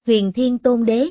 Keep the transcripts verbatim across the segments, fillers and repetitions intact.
Huyền Thiên Tôn Đế.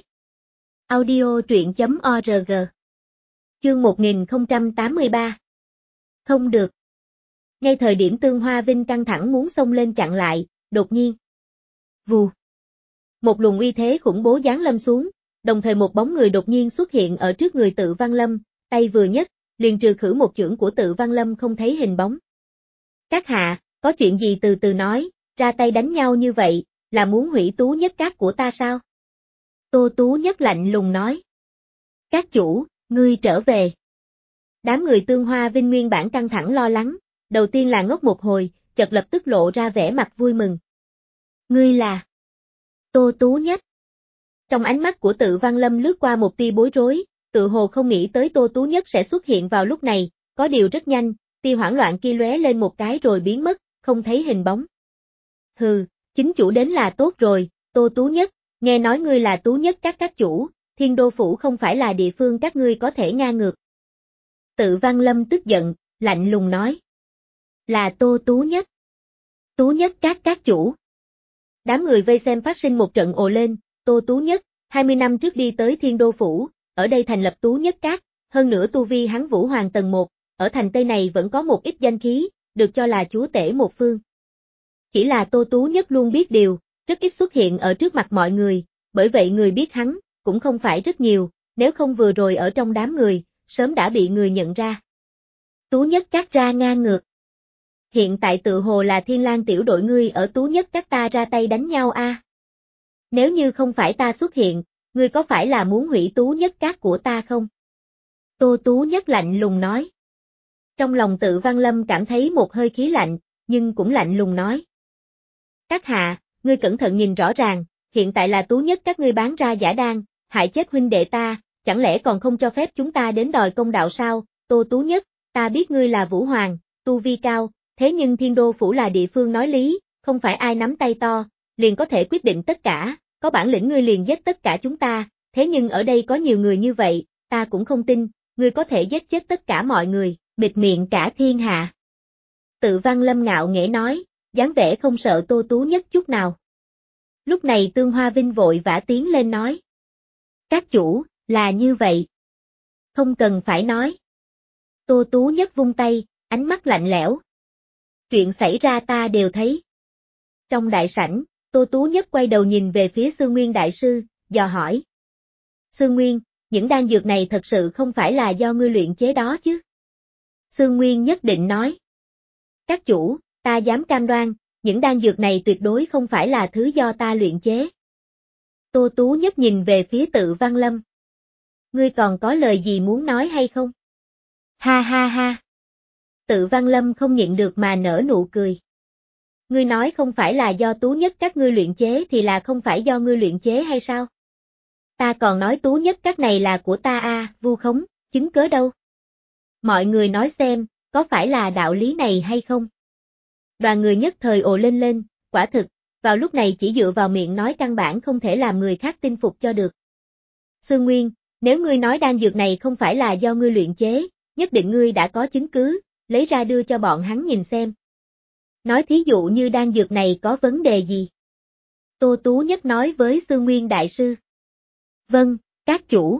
Audio truyện chấm org. Chương một nghìn không trăm tám mươi ba. Không được. Ngay thời điểm Tương Hoa Vinh căng thẳng muốn xông lên chặn lại, đột nhiên. Vù. Một luồng uy thế khủng bố giáng lâm xuống, đồng thời một bóng người đột nhiên xuất hiện ở trước người Tự Văn Lâm, tay vừa nhấc, liền trừ khử một chưởng của Tự Văn Lâm không thấy hình bóng. Các hạ, có chuyện gì từ từ nói, ra tay đánh nhau như vậy, là muốn hủy Tú Nhất Các của ta sao? Tô Tú Nhất lạnh lùng nói. Các chủ, ngươi trở về. Đám người Tương Hoa Vinh nguyên bản căng thẳng lo lắng, đầu tiên là ngốc một hồi, chợt lập tức lộ ra vẻ mặt vui mừng. Ngươi là Tô Tú Nhất. Trong ánh mắt của Tự Văn Lâm lướt qua một tia bối rối, tự hồ không nghĩ tới Tô Tú Nhất sẽ xuất hiện vào lúc này, có điều rất nhanh, tia hoảng loạn kia lóe lên một cái rồi biến mất, không thấy hình bóng. Hừ, chính chủ đến là tốt rồi, Tô Tú Nhất, nghe nói ngươi là Tú Nhất Các các chủ, Thiên Đô Phủ không phải là địa phương các ngươi có thể ngang ngược. Tự Văn Lâm tức giận, lạnh lùng nói. Là Tô Tú Nhất. Tú Nhất Các các chủ. Đám người vây xem phát sinh một trận ồ lên, Tô Tú Nhất, hai mươi năm trước đi tới Thiên Đô Phủ, ở đây thành lập Tú Nhất Các, hơn nữa tu vi hắn Vũ Hoàng tầng một, ở thành Tây này vẫn có một ít danh khí, được cho là chúa tể một phương. Chỉ là Tô Tú Nhất luôn biết điều, rất ít xuất hiện ở trước mặt mọi người, bởi vậy người biết hắn, cũng không phải rất nhiều, nếu không vừa rồi ở trong đám người, sớm đã bị người nhận ra. Tú Nhất Các ra ngang ngược. Hiện tại tự hồ là Thiên Lang tiểu đội ngươi ở Tú Nhất Các ta ra tay đánh nhau a. À? Nếu như không phải ta xuất hiện, ngươi có phải là muốn hủy Tú Nhất Các của ta không? Tô Tú Nhất lạnh lùng nói. Trong lòng Tự Văn Lâm cảm thấy một hơi khí lạnh, nhưng cũng lạnh lùng nói. Các hạ, ngươi cẩn thận nhìn rõ ràng, hiện tại là Tú Nhất Các ngươi bán ra giả đan, hại chết huynh đệ ta, chẳng lẽ còn không cho phép chúng ta đến đòi công đạo sao? Tô Tú Nhất, ta biết ngươi là Vũ Hoàng, tu vi cao, thế nhưng Thiên Đô Phủ là địa phương nói lý, không phải ai nắm tay to, liền có thể quyết định tất cả, có bản lĩnh ngươi liền giết tất cả chúng ta, thế nhưng ở đây có nhiều người như vậy, ta cũng không tin, ngươi có thể giết chết tất cả mọi người, bịt miệng cả thiên hạ. Tự Văn Lâm ngạo nghễ nói, dáng vẻ không sợ Tô Tú Nhất chút nào. Lúc này Tương Hoa Vinh vội vã tiến lên nói. Các chủ, là như vậy. Không cần phải nói. Tô Tú Nhất vung tay, ánh mắt lạnh lẽo. Chuyện xảy ra ta đều thấy. Trong đại sảnh, Tô Tú Nhất quay đầu nhìn về phía Sư Nguyên Đại Sư, dò hỏi. Sư Nguyên, những đan dược này thật sự không phải là do ngươi luyện chế đó chứ? Sư Nguyên nhất định nói. Các chủ, ta dám cam đoan, những đan dược này tuyệt đối không phải là thứ do ta luyện chế. Tô Tú Nhất nhìn về phía Tự Văn Lâm. Ngươi còn có lời gì muốn nói hay không? Ha ha ha. Tự Văn Lâm không nhịn được mà nở nụ cười. Ngươi nói không phải là do Tú Nhất Các ngươi luyện chế thì là không phải do ngươi luyện chế hay sao? Ta còn nói Tú Nhất Các này là của ta a, à, vu khống, chứng cớ đâu? Mọi người nói xem, có phải là đạo lý này hay không? Đoàn người nhất thời ồ lên lên, quả thực, vào lúc này chỉ dựa vào miệng nói căn bản không thể làm người khác tin phục cho được. Sư Nguyên, nếu ngươi nói đan dược này không phải là do ngươi luyện chế, nhất định ngươi đã có chứng cứ, lấy ra đưa cho bọn hắn nhìn xem. Nói thí dụ như đan dược này có vấn đề gì? Tô Tú Nhất nói với Sư Nguyên Đại Sư. Vâng, các chủ.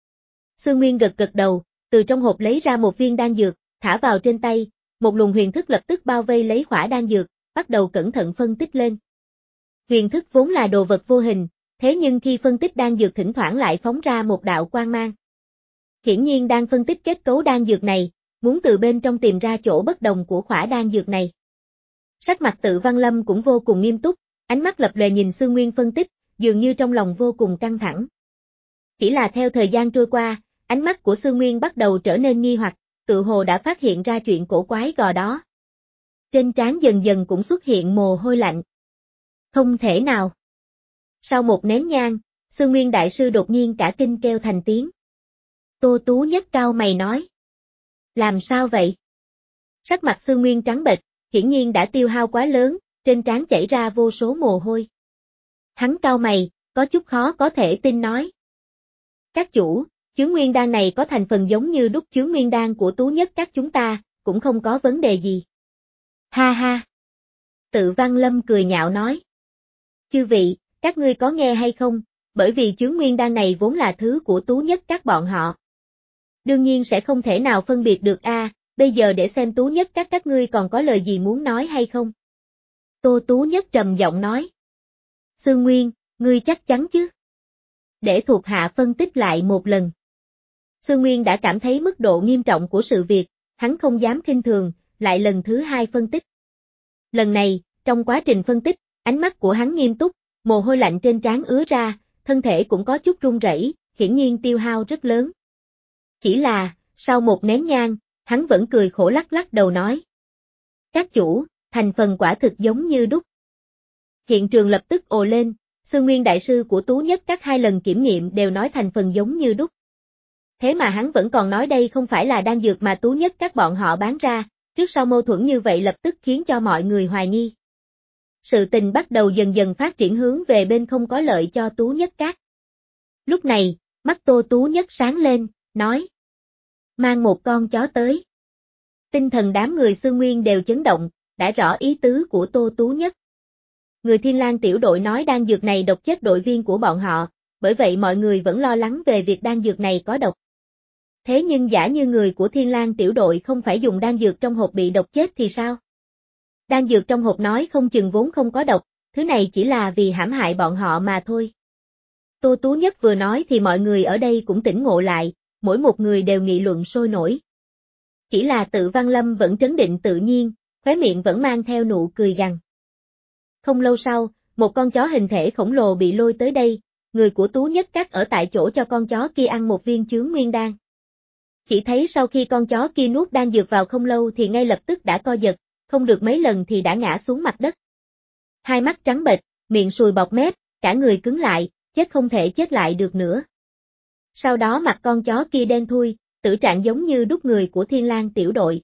Sư Nguyên gật gật đầu, từ trong hộp lấy ra một viên đan dược, thả vào trên tay, một luồng huyền thức lập tức bao vây lấy khỏa đan dược, bắt đầu cẩn thận phân tích lên. Huyền thức vốn là đồ vật vô hình, thế nhưng khi phân tích đan dược thỉnh thoảng lại phóng ra một đạo quang mang. Hiển nhiên đang phân tích kết cấu đan dược này, muốn từ bên trong tìm ra chỗ bất đồng của khỏa đan dược này. Sắc mặt Tự Văn Lâm cũng vô cùng nghiêm túc, ánh mắt lập lòe nhìn Sư Nguyên phân tích, dường như trong lòng vô cùng căng thẳng. Chỉ là theo thời gian trôi qua, ánh mắt của Sư Nguyên bắt đầu trở nên nghi hoặc, tự hồ đã phát hiện ra chuyện cổ quái gò đó. Trên trán dần dần cũng xuất hiện mồ hôi lạnh. Không thể nào. Sau một nén nhang, Sư Nguyên Đại Sư đột nhiên cả kinh kêu thành tiếng. Tô Tú Nhất cao mày nói. Làm sao vậy? Sắc mặt Sư Nguyên trắng bệch, hiển nhiên đã tiêu hao quá lớn, trên trán chảy ra vô số mồ hôi. Hắn cau mày, có chút khó có thể tin nói. Các chủ, chướng nguyên đan này có thành phần giống như đúc chướng nguyên đan của Tú Nhất Các chúng ta, cũng không có vấn đề gì. Ha ha. Tự Văn Lâm cười nhạo nói. Chư vị, các ngươi có nghe hay không, Bởi vì chướng nguyên đan này vốn là thứ của Tú Nhất Các bọn họ. Đương nhiên sẽ không thể nào phân biệt được a, bây giờ để xem Tú Nhất Các các ngươi còn có lời gì muốn nói hay không. Tô Tú Nhất trầm giọng nói. Sương Nguyên, ngươi chắc chắn chứ? Để thuộc hạ phân tích lại một lần. Sương Nguyên đã cảm thấy mức độ nghiêm trọng của sự việc, hắn không dám khinh thường, lại lần thứ hai phân tích. Lần này, trong quá trình phân tích, ánh mắt của hắn nghiêm túc, mồ hôi lạnh trên trán ứa ra, thân thể cũng có chút run rẩy, hiển nhiên tiêu hao rất lớn. Chỉ là, sau một nén nhang, hắn vẫn cười khổ lắc lắc đầu nói. Các chủ, thành phần quả thực giống như đúc. Hiện trường lập tức ồ lên, Sương Nguyên đại sư của Tú Nhất Các hai lần kiểm nghiệm đều nói thành phần giống như đúc. Thế mà hắn vẫn còn nói đây không phải là đan dược mà Tú Nhất Các bọn họ bán ra, trước sau mâu thuẫn như vậy lập tức khiến cho mọi người hoài nghi. Sự tình bắt đầu dần dần phát triển hướng về bên không có lợi cho Tú Nhất Các. Lúc này, mắt Tô Tú Nhất sáng lên, nói. Mang một con chó tới. Tinh thần đám người Sương Nguyên đều chấn động, đã rõ ý tứ của Tô Tú Nhất. Người Thiên Lang tiểu đội nói đan dược này độc chết đội viên của bọn họ, bởi vậy mọi người vẫn lo lắng về việc đan dược này có độc. Thế nhưng giả như người của Thiên Lang tiểu đội không phải dùng đan dược trong hộp bị độc chết thì sao? Đan dược trong hộp nói không chừng vốn không có độc, thứ này chỉ là vì hãm hại bọn họ mà thôi. Tô Tú Nhất vừa nói thì mọi người ở đây cũng tỉnh ngộ lại, mỗi một người đều nghị luận sôi nổi. Chỉ là Tự Văn Lâm vẫn trấn định tự nhiên, khóe miệng vẫn mang theo nụ cười gằn. Không lâu sau, một con chó hình thể khổng lồ bị lôi tới đây, người của Tú Nhất Các ở tại chỗ cho con chó kia ăn một viên chướng nguyên đan. Chỉ thấy sau khi con chó kia nuốt đan dược vào không lâu thì ngay lập tức đã co giật, không được mấy lần thì đã ngã xuống mặt đất. Hai mắt trắng bệch, miệng sùi bọt mép, cả người cứng lại, chết không thể chết lại được nữa. Sau đó mặt con chó kia đen thui, tử trạng giống như đúc người của Thiên Lang tiểu đội.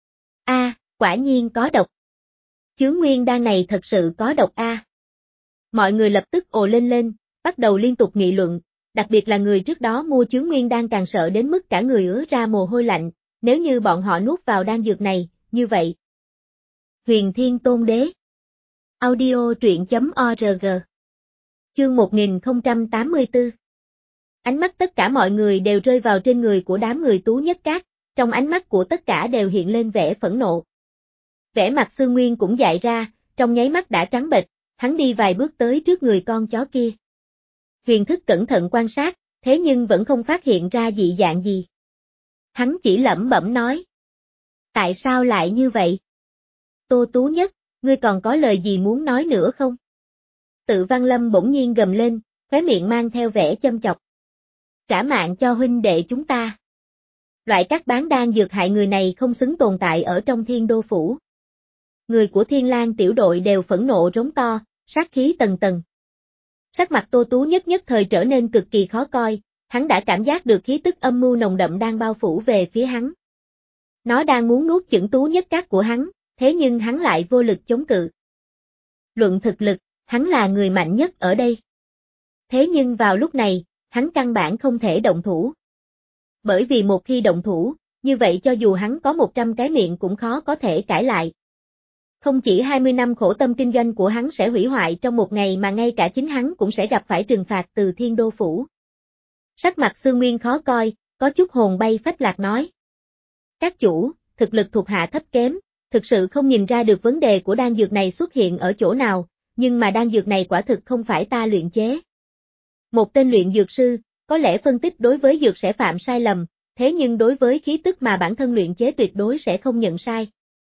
A, à, quả nhiên có độc. Chướng nguyên đan này thật sự có độc a. À. Mọi người lập tức ồ lên lên, bắt đầu liên tục nghị luận, đặc biệt là người trước đó mua chướng nguyên đan càng sợ đến mức cả người ứa ra mồ hôi lạnh, nếu như bọn họ nuốt vào đan dược này, như vậy. Huyền Thiên Tôn Đế. Audio truyện chấm org. Chương một nghìn không trăm tám mươi tư. Ánh mắt tất cả mọi người đều rơi vào trên người của đám người Tú Nhất Các, trong ánh mắt của tất cả đều hiện lên vẻ phẫn nộ. Vẻ mặt Sương Nguyên cũng dại ra, trong nháy mắt đã trắng bệch, hắn đi vài bước tới trước người con chó kia. Huyền Thức cẩn thận quan sát, thế nhưng vẫn không phát hiện ra dị dạng gì. Hắn chỉ lẩm bẩm nói. Tại sao lại như vậy? Tô Tú Nhất, ngươi còn có lời gì muốn nói nữa không? Tự Văn Lâm bỗng nhiên gầm lên, khóe miệng mang theo vẻ châm chọc. Trả mạng cho huynh đệ chúng ta. Loại các bán đan dược hại người này không xứng tồn tại ở trong Thiên Đô Phủ. Người của Thiên Lang tiểu đội đều phẫn nộ rống to, sát khí tầng tầng. Sắc mặt Tô Tú Nhất nhất thời trở nên cực kỳ khó coi, hắn đã cảm giác được khí tức âm mưu nồng đậm đang bao phủ về phía hắn. Nó đang muốn nuốt chửng Tú Nhất Các của hắn, thế nhưng hắn lại vô lực chống cự. Luận thực lực, hắn là người mạnh nhất ở đây. Thế nhưng vào lúc này, hắn căn bản không thể động thủ. Bởi vì một khi động thủ, như vậy cho dù hắn có một trăm cái miệng cũng khó có thể cãi lại. Không chỉ hai mươi năm khổ tâm kinh doanh của hắn sẽ hủy hoại trong một ngày mà ngay cả chính hắn cũng sẽ gặp phải trừng phạt từ Thiên Đô Phủ. Sắc mặt Sương Nguyên khó coi, có chút hồn bay phách lạc nói. Các chủ, thực lực thuộc hạ thấp kém, thực sự không nhìn ra được vấn đề của đan dược này xuất hiện ở chỗ nào, nhưng mà đan dược này quả thực không phải ta luyện chế. Một tên luyện dược sư, có lẽ phân tích đối với dược sẽ phạm sai lầm, thế nhưng đối với khí tức mà bản thân luyện chế tuyệt đối sẽ không nhận sai.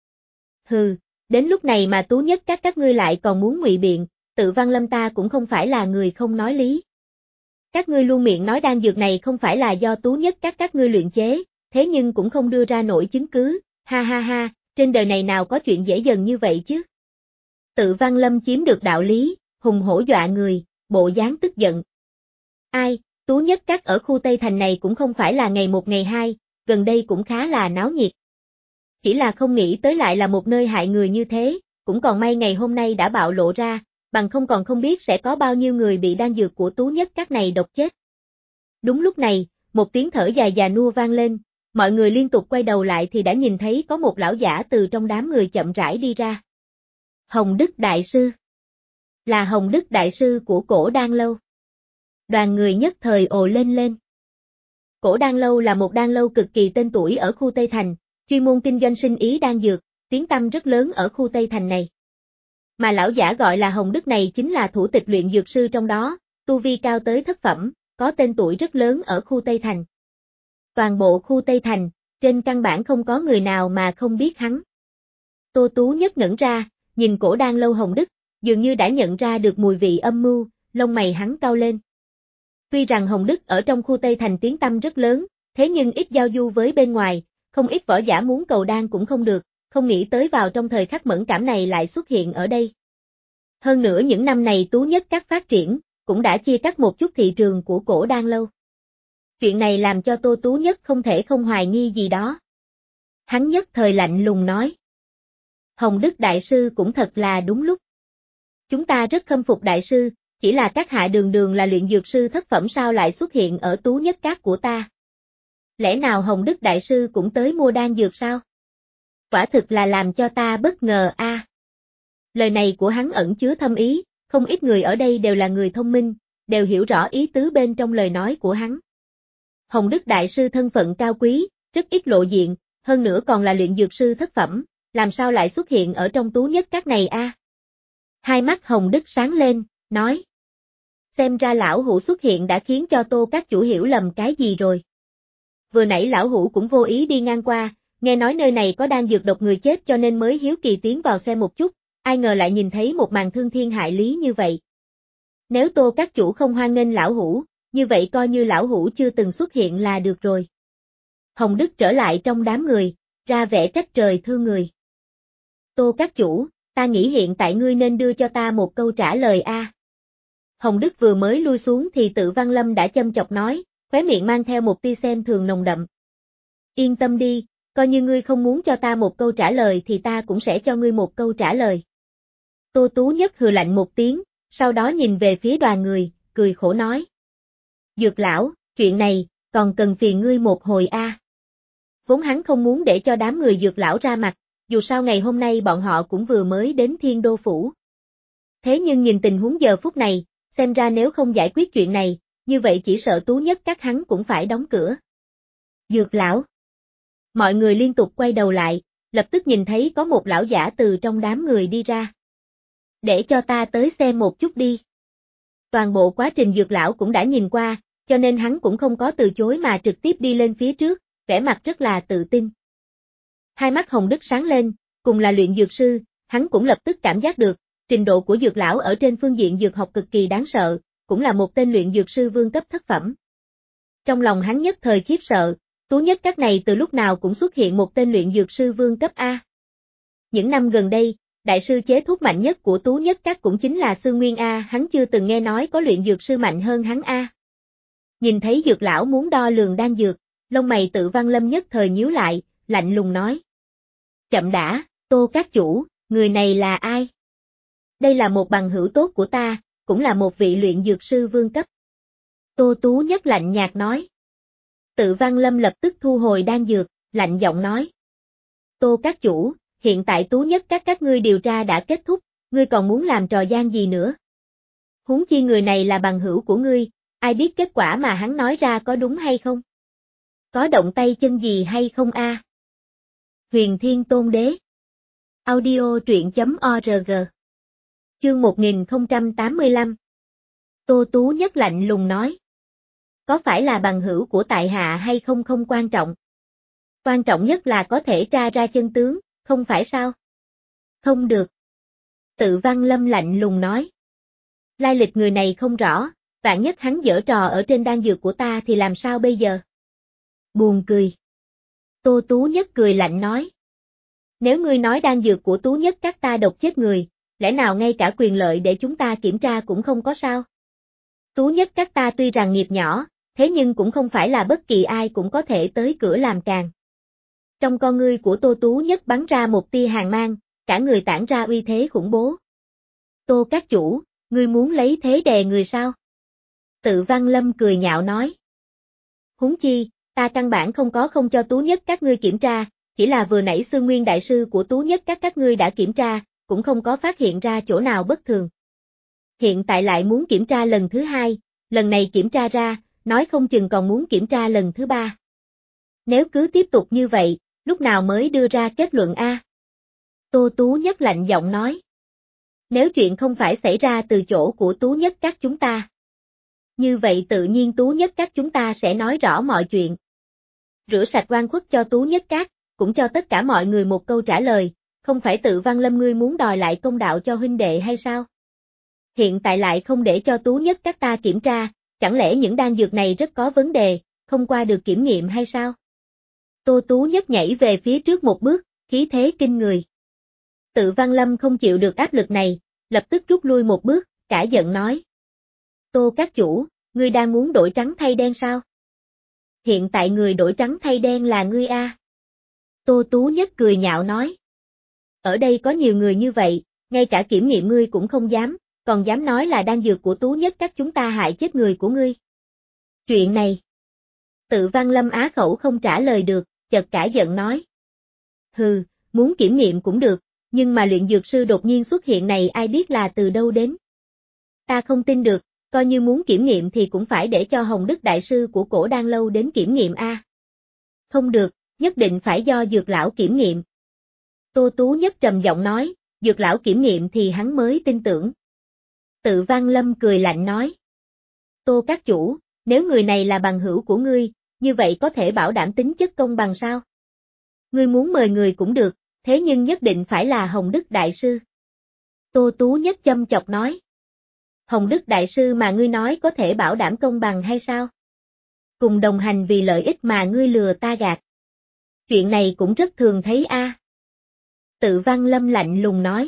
Hừ, đến lúc này mà Tú Nhất Các các ngươi lại còn muốn ngụy biện, Tự Văn Lâm ta cũng không phải là người không nói lý. Các ngươi luôn miệng nói đan dược này không phải là do Tú Nhất Các các ngươi luyện chế, thế nhưng cũng không đưa ra nổi chứng cứ, ha ha ha, trên đời này nào có chuyện dễ dần như vậy chứ. Tự Văn Lâm chiếm được đạo lý, hùng hổ dọa người, bộ dáng tức giận. Ai, Tú Nhất Các ở khu Tây Thành này cũng không phải là ngày một ngày hai, gần đây cũng khá là náo nhiệt. Chỉ là không nghĩ tới lại là một nơi hại người như thế, cũng còn may ngày hôm nay đã bạo lộ ra, bằng không còn không biết sẽ có bao nhiêu người bị đan dược của Tú Nhất Các này độc chết. Đúng lúc này, một tiếng thở dài già nua vang lên, mọi người liên tục quay đầu lại thì đã nhìn thấy có một lão giả từ trong đám người chậm rãi đi ra. Hồng Đức Đại Sư. Là Hồng Đức Đại Sư của Cổ Đan Lâu. Đoàn người nhất thời ồ lên lên. Cổ Đan Lâu là một đan lâu cực kỳ tên tuổi ở khu Tây Thành, chuyên môn kinh doanh sinh ý đan dược, tiếng tăm rất lớn ở khu Tây Thành này. Mà lão giả gọi là Hồng Đức này chính là thủ tịch luyện dược sư trong đó, tu vi cao tới thất phẩm, có tên tuổi rất lớn ở khu Tây Thành. Toàn bộ khu Tây Thành, trên căn bản không có người nào mà không biết hắn. Tô Tú Nhất ngẩn ra, nhìn Cổ Đan Lâu Hồng Đức, dường như đã nhận ra được mùi vị âm mưu, lông mày hắn cau lên. Tuy rằng Hồng Đức ở trong khu Tây Thành tiếng tăm rất lớn, thế nhưng ít giao du với bên ngoài, không ít võ giả muốn cầu đan cũng không được, không nghĩ tới vào trong thời khắc mẫn cảm này lại xuất hiện ở đây. Hơn nữa những năm này Tú Nhất Các phát triển, cũng đã chia cắt một chút thị trường của Cổ Đan Lâu. Chuyện này làm cho Tô Tú Nhất không thể không hoài nghi gì đó. Hắn nhất thời lạnh lùng nói. Hồng Đức Đại Sư cũng thật là đúng lúc. Chúng ta rất khâm phục Đại Sư, chỉ là các hạ đường đường là luyện dược sư thất phẩm sao lại xuất hiện ở Tú Nhất Các của ta. Lẽ nào Hồng Đức Đại Sư cũng tới mua đan dược sao? Quả thực là làm cho ta bất ngờ a. À. Lời này của hắn ẩn chứa thâm ý, không ít người ở đây đều là người thông minh, đều hiểu rõ ý tứ bên trong lời nói của hắn. Hồng Đức Đại Sư thân phận cao quý, rất ít lộ diện, hơn nữa còn là luyện dược sư thất phẩm, làm sao lại xuất hiện ở trong Tú Nhất Các này a? À? Hai mắt Hồng Đức sáng lên, nói. Xem ra lão hủ xuất hiện đã khiến cho Tô các chủ hiểu lầm cái gì rồi. Vừa nãy lão hủ cũng vô ý đi ngang qua, nghe nói nơi này có đan dược độc người chết cho nên mới hiếu kỳ tiến vào xem một chút, ai ngờ lại nhìn thấy một màn thương thiên hại lý như vậy. Nếu Tô các chủ không hoan nghênh lão hủ, như vậy coi như lão hủ chưa từng xuất hiện là được rồi. Hồng Đức trở lại trong đám người, ra vẻ trách trời thương người. Tô các chủ, ta nghĩ hiện tại ngươi nên đưa cho ta một câu trả lời a. À. Hồng Đức vừa mới lui xuống thì Tự Văn Lâm đã châm chọc nói, khóe miệng mang theo một tia xem thường nồng đậm. Yên tâm đi, coi như ngươi không muốn cho ta một câu trả lời thì ta cũng sẽ cho ngươi một câu trả lời. Tô Tú Nhất hừ lạnh một tiếng, sau đó nhìn về phía đoàn người, cười khổ nói. Dược lão, chuyện này, còn cần phiền ngươi một hồi a. À. Vốn hắn không muốn để cho đám người dược lão ra mặt, dù sao ngày hôm nay bọn họ cũng vừa mới đến Thiên Đô Phủ. Thế nhưng nhìn tình huống giờ phút này, xem ra nếu không giải quyết chuyện này, như vậy chỉ sợ Tú Nhất Các hắn cũng phải đóng cửa. Dược lão. Mọi người liên tục quay đầu lại, lập tức nhìn thấy có một lão giả từ trong đám người đi ra. Để cho ta tới xem một chút đi. Toàn bộ quá trình dược lão cũng đã nhìn qua, cho nên hắn cũng không có từ chối mà trực tiếp đi lên phía trước, vẻ mặt rất là tự tin. Hai mắt Hồng Đức sáng lên, cùng là luyện dược sư, hắn cũng lập tức cảm giác được, trình độ của dược lão ở trên phương diện dược học cực kỳ đáng sợ, cũng là một tên luyện dược sư vương cấp thất phẩm. Trong lòng hắn nhất thời khiếp sợ, Tú Nhất Các này từ lúc nào cũng xuất hiện một tên luyện dược sư vương cấp A. Những năm gần đây, đại sư chế thuốc mạnh nhất của Tú Nhất Các cũng chính là Sư Nguyên A, hắn chưa từng nghe nói có luyện dược sư mạnh hơn hắn A. Nhìn thấy dược lão muốn đo lường đan dược, lông mày Tự Văn Lâm nhất thời nhíu lại, lạnh lùng nói. Chậm đã, Tô các chủ, người này là ai? Đây là một bằng hữu tốt của ta, cũng là một vị luyện dược sư vương cấp. Tô Tú Nhất lạnh nhạt nói. Tự Văn Lâm lập tức thu hồi đan dược, lạnh giọng nói. Tô các chủ, hiện tại Tú Nhất Các các ngươi điều tra đã kết thúc, ngươi còn muốn làm trò gian gì nữa? Huống chi người này là bằng hữu của ngươi, ai biết kết quả mà hắn nói ra có đúng hay không? Có động tay chân gì hay không a? À? Huyền Thiên Tôn Đế. Audio truyện chấm org. Chương một nghìn không trăm tám mươi lăm. Tô Tú Nhất lạnh lùng nói. Có phải là bằng hữu của tại hạ hay không không quan trọng. Quan trọng nhất là có thể tra ra chân tướng, không phải sao? Không được. Tự Văn Lâm lạnh lùng nói. Lai lịch người này không rõ, vạn nhất hắn giở trò ở trên đan dược của ta thì làm sao bây giờ? Buồn cười. Tô Tú Nhất cười lạnh nói. Nếu ngươi nói đan dược của Tú Nhất Các ta độc chết người, lẽ nào ngay cả quyền lợi để chúng ta kiểm tra cũng không có sao? Tú Nhất Các ta tuy rằng nghiệp nhỏ, thế nhưng cũng không phải là bất kỳ ai cũng có thể tới cửa làm càng. Trong con ngươi của Tô Tú Nhất bắn ra một tia hàn mang, cả người tản ra uy thế khủng bố. Tô các chủ, ngươi muốn lấy thế đè người sao? Tự Văn Lâm cười nhạo nói. Huống chi, ta căn bản không có không cho Tú Nhất Các ngươi kiểm tra, chỉ là vừa nãy Sư Nguyên đại sư của Tú Nhất Các các ngươi đã kiểm tra, cũng không có phát hiện ra chỗ nào bất thường. Hiện tại lại muốn kiểm tra lần thứ hai, lần này kiểm tra ra, nói không chừng còn muốn kiểm tra lần thứ ba. Nếu cứ tiếp tục như vậy, lúc nào mới đưa ra kết luận a? Tô Tú Nhất lạnh giọng nói. Nếu chuyện không phải xảy ra từ chỗ của Tú Nhất các chúng ta. Như vậy tự nhiên Tú Nhất các chúng ta sẽ nói rõ mọi chuyện. Rửa sạch oan khuất cho Tú Nhất các, cũng cho tất cả mọi người một câu trả lời, không phải tự Văn Lâm ngươi muốn đòi lại công đạo cho huynh đệ hay sao? Hiện tại lại không để cho Tú Nhất các ta kiểm tra, chẳng lẽ những đan dược này rất có vấn đề, không qua được kiểm nghiệm hay sao? Tô Tú Nhất nhảy về phía trước một bước, khí thế kinh người. Tự Văn Lâm không chịu được áp lực này, lập tức rút lui một bước, cả giận nói. Tô các chủ, ngươi đang muốn đổi trắng thay đen sao? Hiện tại người đổi trắng thay đen là ngươi a. Tô Tú Nhất cười nhạo nói. Ở đây có nhiều người như vậy, ngay cả kiểm nghiệm ngươi cũng không dám, còn dám nói là đan dược của Tú Nhất các chúng ta hại chết người của ngươi. Chuyện này. Tự Văn Lâm á khẩu không trả lời được, chợt cả giận nói. Hừ, muốn kiểm nghiệm cũng được, nhưng mà luyện dược sư đột nhiên xuất hiện này ai biết là từ đâu đến. Ta không tin được, coi như muốn kiểm nghiệm thì cũng phải để cho Hồng Đức Đại sư của Cổ Đan Lâu đến kiểm nghiệm a. Không được, nhất định phải do dược lão kiểm nghiệm. Tô Tú Nhất trầm giọng nói, dược lão kiểm nghiệm thì hắn mới tin tưởng. Tự Văn Lâm cười lạnh nói. Tô các chủ, nếu người này là bằng hữu của ngươi, như vậy có thể bảo đảm tính chất công bằng sao? Ngươi muốn mời người cũng được, thế nhưng nhất định phải là Hồng Đức Đại sư. Tô Tú Nhất châm chọc nói. Hồng Đức Đại sư mà ngươi nói có thể bảo đảm công bằng hay sao? Cùng đồng hành vì lợi ích mà ngươi lừa ta gạt. Chuyện này cũng rất thường thấy a. Tự Văn Lâm lạnh lùng nói.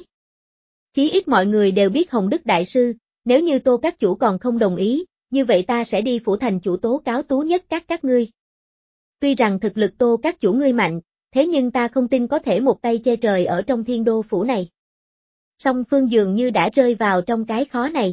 Chí ít mọi người đều biết Hồng Đức Đại sư, nếu như Tô các chủ còn không đồng ý, như vậy ta sẽ đi phủ thành chủ tố cáo Tú Nhất các các ngươi. Tuy rằng thực lực Tô các chủ ngươi mạnh, thế nhưng ta không tin có thể một tay che trời ở trong thiên đô phủ này. Song phương dường như đã rơi vào trong cái khó này.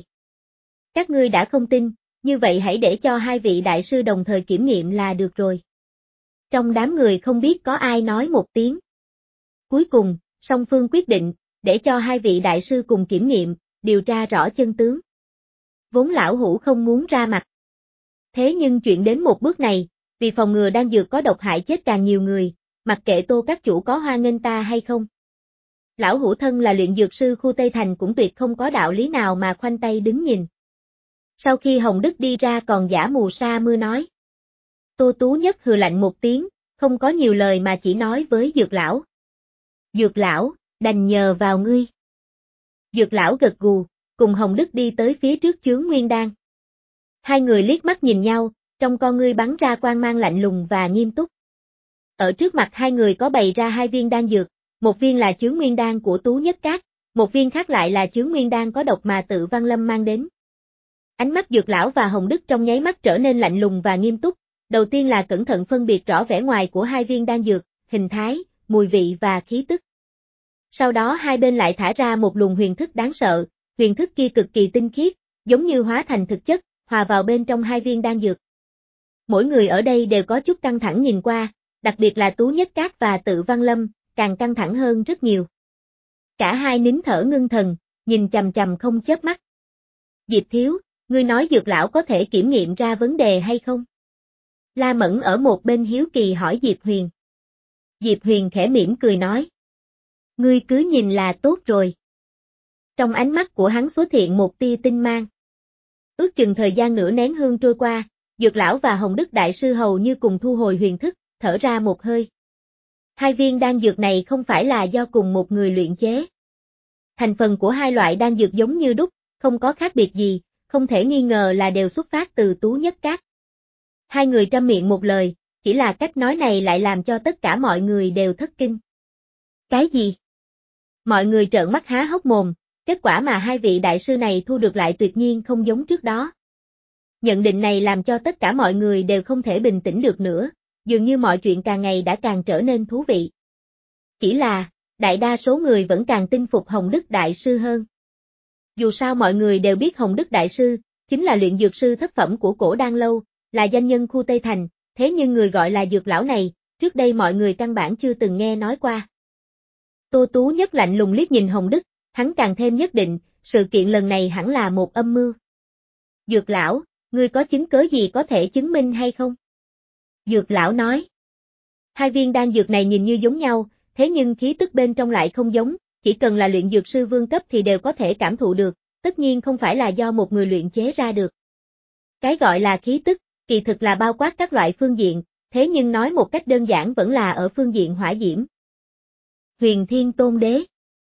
Các ngươi đã không tin, như vậy hãy để cho hai vị đại sư đồng thời kiểm nghiệm là được rồi. Trong đám người không biết có ai nói một tiếng. Cuối cùng, song phương quyết định, để cho hai vị đại sư cùng kiểm nghiệm, điều tra rõ chân tướng. Vốn lão hủ không muốn ra mặt. Thế nhưng chuyện đến một bước này, vì phòng ngừa đan dược có độc hại chết càng nhiều người, mặc kệ Tô các chủ có hoan nghênh ta hay không. Lão hủ thân là luyện dược sư khu Tây Thành cũng tuyệt không có đạo lý nào mà khoanh tay đứng nhìn. Sau khi Hồng Đức đi ra còn giả mù sa mưa nói. Tô Tú Nhất hừ lạnh một tiếng, không có nhiều lời mà chỉ nói với Dược lão. Dược lão, đành nhờ vào ngươi. Dược lão gật gù, cùng Hồng Đức đi tới phía trước chướng Nguyên Đan. Hai người liếc mắt nhìn nhau, trong con ngươi bắn ra quang mang lạnh lùng và nghiêm túc. Ở trước mặt hai người có bày ra hai viên đan dược, một viên là chướng Nguyên Đan của Tú Nhất các, một viên khác lại là chướng Nguyên Đan có độc mà tự Văn Lâm mang đến. Ánh mắt Dược lão và Hồng Đức trong nháy mắt trở nên lạnh lùng và nghiêm túc, đầu tiên là cẩn thận phân biệt rõ vẻ ngoài của hai viên đan dược, hình thái, mùi vị và khí tức. Sau đó hai bên lại thả ra một luồng huyền thức đáng sợ, huyền thức kia cực kỳ tinh khiết, giống như hóa thành thực chất, hòa vào bên trong hai viên đan dược. Mỗi người ở đây đều có chút căng thẳng nhìn qua, đặc biệt là Tú Nhất các và tự Văn Lâm, càng căng thẳng hơn rất nhiều. Cả hai nín thở ngưng thần, nhìn chằm chằm không chớp mắt. Diệp thiếu, ngươi nói Dược lão có thể kiểm nghiệm ra vấn đề hay không? La Mẫn ở một bên hiếu kỳ hỏi Diệp Huyền. Diệp Huyền khẽ mỉm cười nói. Ngươi cứ nhìn là tốt rồi. Trong ánh mắt của hắn xuất hiện một tia tinh mang. Ước chừng thời gian nửa nén hương trôi qua, Dược lão và Hồng Đức Đại sư hầu như cùng thu hồi huyền thức, thở ra một hơi. Hai viên đan dược này không phải là do cùng một người luyện chế. Thành phần của hai loại đan dược giống như đúc, không có khác biệt gì, không thể nghi ngờ là đều xuất phát từ Tú Nhất các. Hai người trăm miệng một lời, chỉ là cách nói này lại làm cho tất cả mọi người đều thất kinh. Cái gì? Mọi người trợn mắt há hốc mồm, kết quả mà hai vị đại sư này thu được lại tuyệt nhiên không giống trước đó. Nhận định này làm cho tất cả mọi người đều không thể bình tĩnh được nữa, dường như mọi chuyện càng ngày đã càng trở nên thú vị. Chỉ là, đại đa số người vẫn càng tin phục Hồng Đức Đại sư hơn. Dù sao mọi người đều biết Hồng Đức Đại sư, chính là luyện dược sư thất phẩm của Cổ Đan Lâu, là danh nhân khu Tây Thành, thế nhưng người gọi là Dược lão này, trước đây mọi người căn bản chưa từng nghe nói qua. Tô Tú Nhất lạnh lùng liếc nhìn Hồng Đức, hắn càng thêm nhất định, sự kiện lần này hẳn là một âm mưu. Dược lão, Ngươi có chứng cớ gì có thể chứng minh hay không? Dược lão nói. Hai viên đan dược này nhìn như giống nhau, thế nhưng khí tức bên trong lại không giống, chỉ cần là luyện dược sư vương cấp thì đều có thể cảm thụ được, tất nhiên không phải là do một người luyện chế ra được. Cái gọi là khí tức, kỳ thực là bao quát các loại phương diện, thế nhưng nói một cách đơn giản vẫn là ở phương diện hỏa diễm. Huyền Thiên Tôn Đế.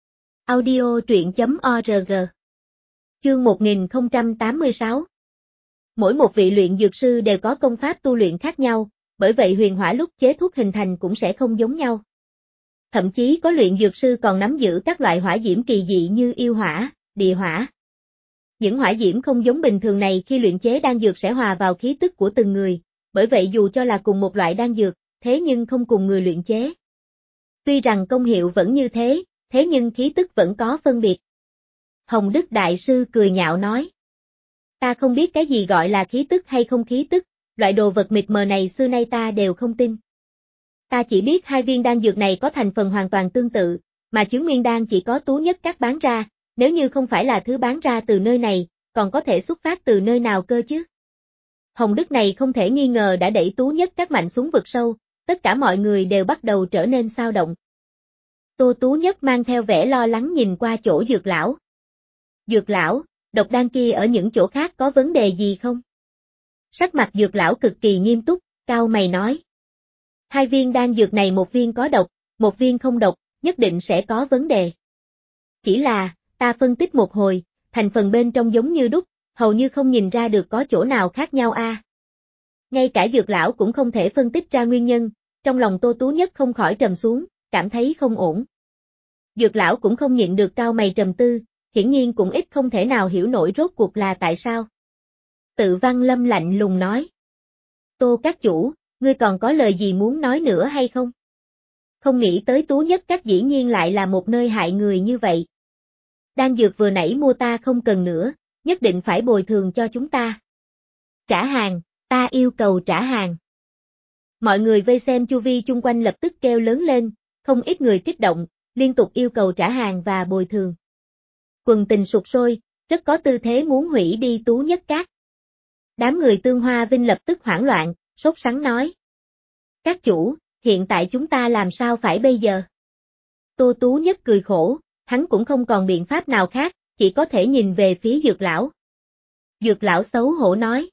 Audio truyện chấm org. Chương một nghìn không trăm tám mươi sáu. Mỗi một vị luyện dược sư đều có công pháp tu luyện khác nhau, bởi vậy huyền hỏa lúc chế thuốc hình thành cũng sẽ không giống nhau. Thậm chí có luyện dược sư còn nắm giữ các loại hỏa diễm kỳ dị như yêu hỏa, địa hỏa. Những hỏa diễm không giống bình thường này khi luyện chế đan dược sẽ hòa vào khí tức của từng người, bởi vậy dù cho là cùng một loại đan dược, thế nhưng không cùng người luyện chế. Tuy rằng công hiệu vẫn như thế, thế nhưng khí tức vẫn có phân biệt. Hồng Đức Đại Sư cười nhạo nói. Ta không biết cái gì gọi là khí tức hay không khí tức, loại đồ vật mịt mờ này xưa nay ta đều không tin. Ta chỉ biết hai viên đan dược này có thành phần hoàn toàn tương tự, mà chướng nguyên đan chỉ có Tú Nhất Các bán ra, nếu như không phải là thứ bán ra từ nơi này, còn có thể xuất phát từ nơi nào cơ chứ? Hồng Đức này không thể nghi ngờ đã đẩy Tú Nhất Các mạnh xuống vực sâu, tất cả mọi người đều bắt đầu trở nên xao động. Tô Tú Nhất mang theo vẻ lo lắng nhìn qua chỗ Dược lão. Dược lão, độc đan kia ở những chỗ khác có vấn đề gì không? Sắc mặt Dược lão cực kỳ nghiêm túc, cau mày nói. Hai viên đan dược này một viên có độc, một viên không độc, nhất định sẽ có vấn đề. Chỉ là, ta phân tích một hồi, thành phần bên trong giống như đúc, hầu như không nhìn ra được có chỗ nào khác nhau a. À. Ngay cả Dược lão cũng không thể phân tích ra nguyên nhân, trong lòng Tô Tú Nhất không khỏi trầm xuống, cảm thấy không ổn. Dược lão cũng không nhịn được cau mày trầm tư, hiển nhiên cũng ít không thể nào hiểu nổi rốt cuộc là tại sao. Tự Văn Lâm lạnh lùng nói. Tô các chủ, ngươi còn có lời gì muốn nói nữa hay không? Không nghĩ tới Tú Nhất Các dĩ nhiên lại là một nơi hại người như vậy. Đan dược vừa nãy mua ta không cần nữa, nhất định phải bồi thường cho chúng ta. Trả hàng, ta yêu cầu trả hàng. Mọi người vây xem chu vi chung quanh lập tức kêu lớn lên, không ít người kích động, liên tục yêu cầu trả hàng và bồi thường. Quần tình sục sôi, rất có tư thế muốn hủy đi Tú Nhất Các. Đám người Tương Hoa Vinh lập tức hoảng loạn, sốt sắng nói. Các chủ, hiện tại chúng ta làm sao phải bây giờ? Tô Tú Nhất cười khổ, hắn cũng không còn biện pháp nào khác, chỉ có thể nhìn về phía Dược lão. Dược lão xấu hổ nói.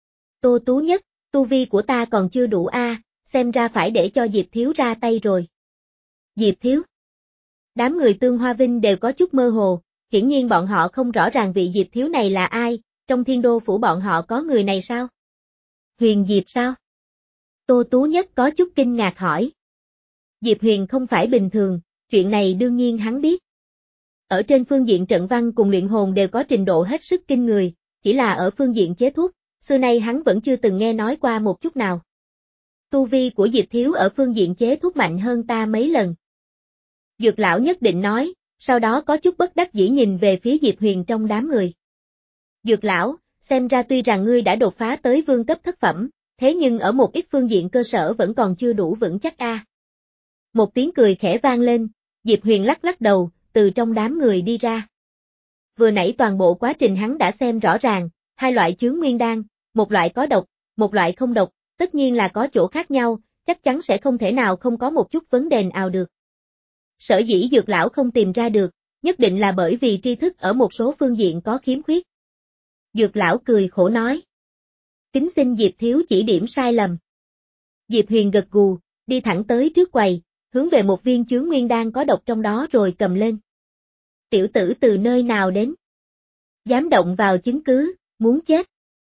Tô Tú Nhất, tu vi của ta còn chưa đủ a, à, xem ra phải để cho Diệp Thiếu ra tay rồi. Diệp Thiếu. Đám người Tương Hoa Vinh đều có chút mơ hồ, hiển nhiên bọn họ không rõ ràng vị Diệp Thiếu này là ai, trong Thiên Đô phủ bọn họ có người này sao? Huyền Diệp sao? Tô Tú Nhất có chút kinh ngạc hỏi. Diệp Huyền không phải bình thường, chuyện này đương nhiên hắn biết. Ở trên phương diện trận văn cùng luyện hồn đều có trình độ hết sức kinh người, chỉ là ở phương diện chế thuốc, xưa nay hắn vẫn chưa từng nghe nói qua một chút nào. Tu vi của Diệp Thiếu ở phương diện chế thuốc mạnh hơn ta mấy lần. Dược lão nhất định nói, sau đó có chút bất đắc dĩ nhìn về phía Diệp Huyền trong đám người. Dược lão, xem ra tuy rằng ngươi đã đột phá tới vương cấp thất phẩm, thế nhưng ở một ít phương diện cơ sở vẫn còn chưa đủ vững chắc a. À. Một tiếng cười khẽ vang lên, Diệp Huyền lắc lắc đầu, từ trong đám người đi ra. Vừa nãy toàn bộ quá trình hắn đã xem rõ ràng, hai loại chướng nguyên đan, một loại có độc, một loại không độc, tất nhiên là có chỗ khác nhau, chắc chắn sẽ không thể nào không có một chút vấn đề nào được. Sở dĩ Dược lão không tìm ra được, nhất định là bởi vì tri thức ở một số phương diện có khiếm khuyết. Dược lão cười khổ nói. Kính xin Diệp Thiếu chỉ điểm sai lầm. Diệp Huyền gật gù, đi thẳng tới trước quầy, hướng về một viên chướng nguyên đan có độc trong đó rồi cầm lên. Tiểu tử từ nơi nào đến? Dám động vào chứng cứ, muốn chết.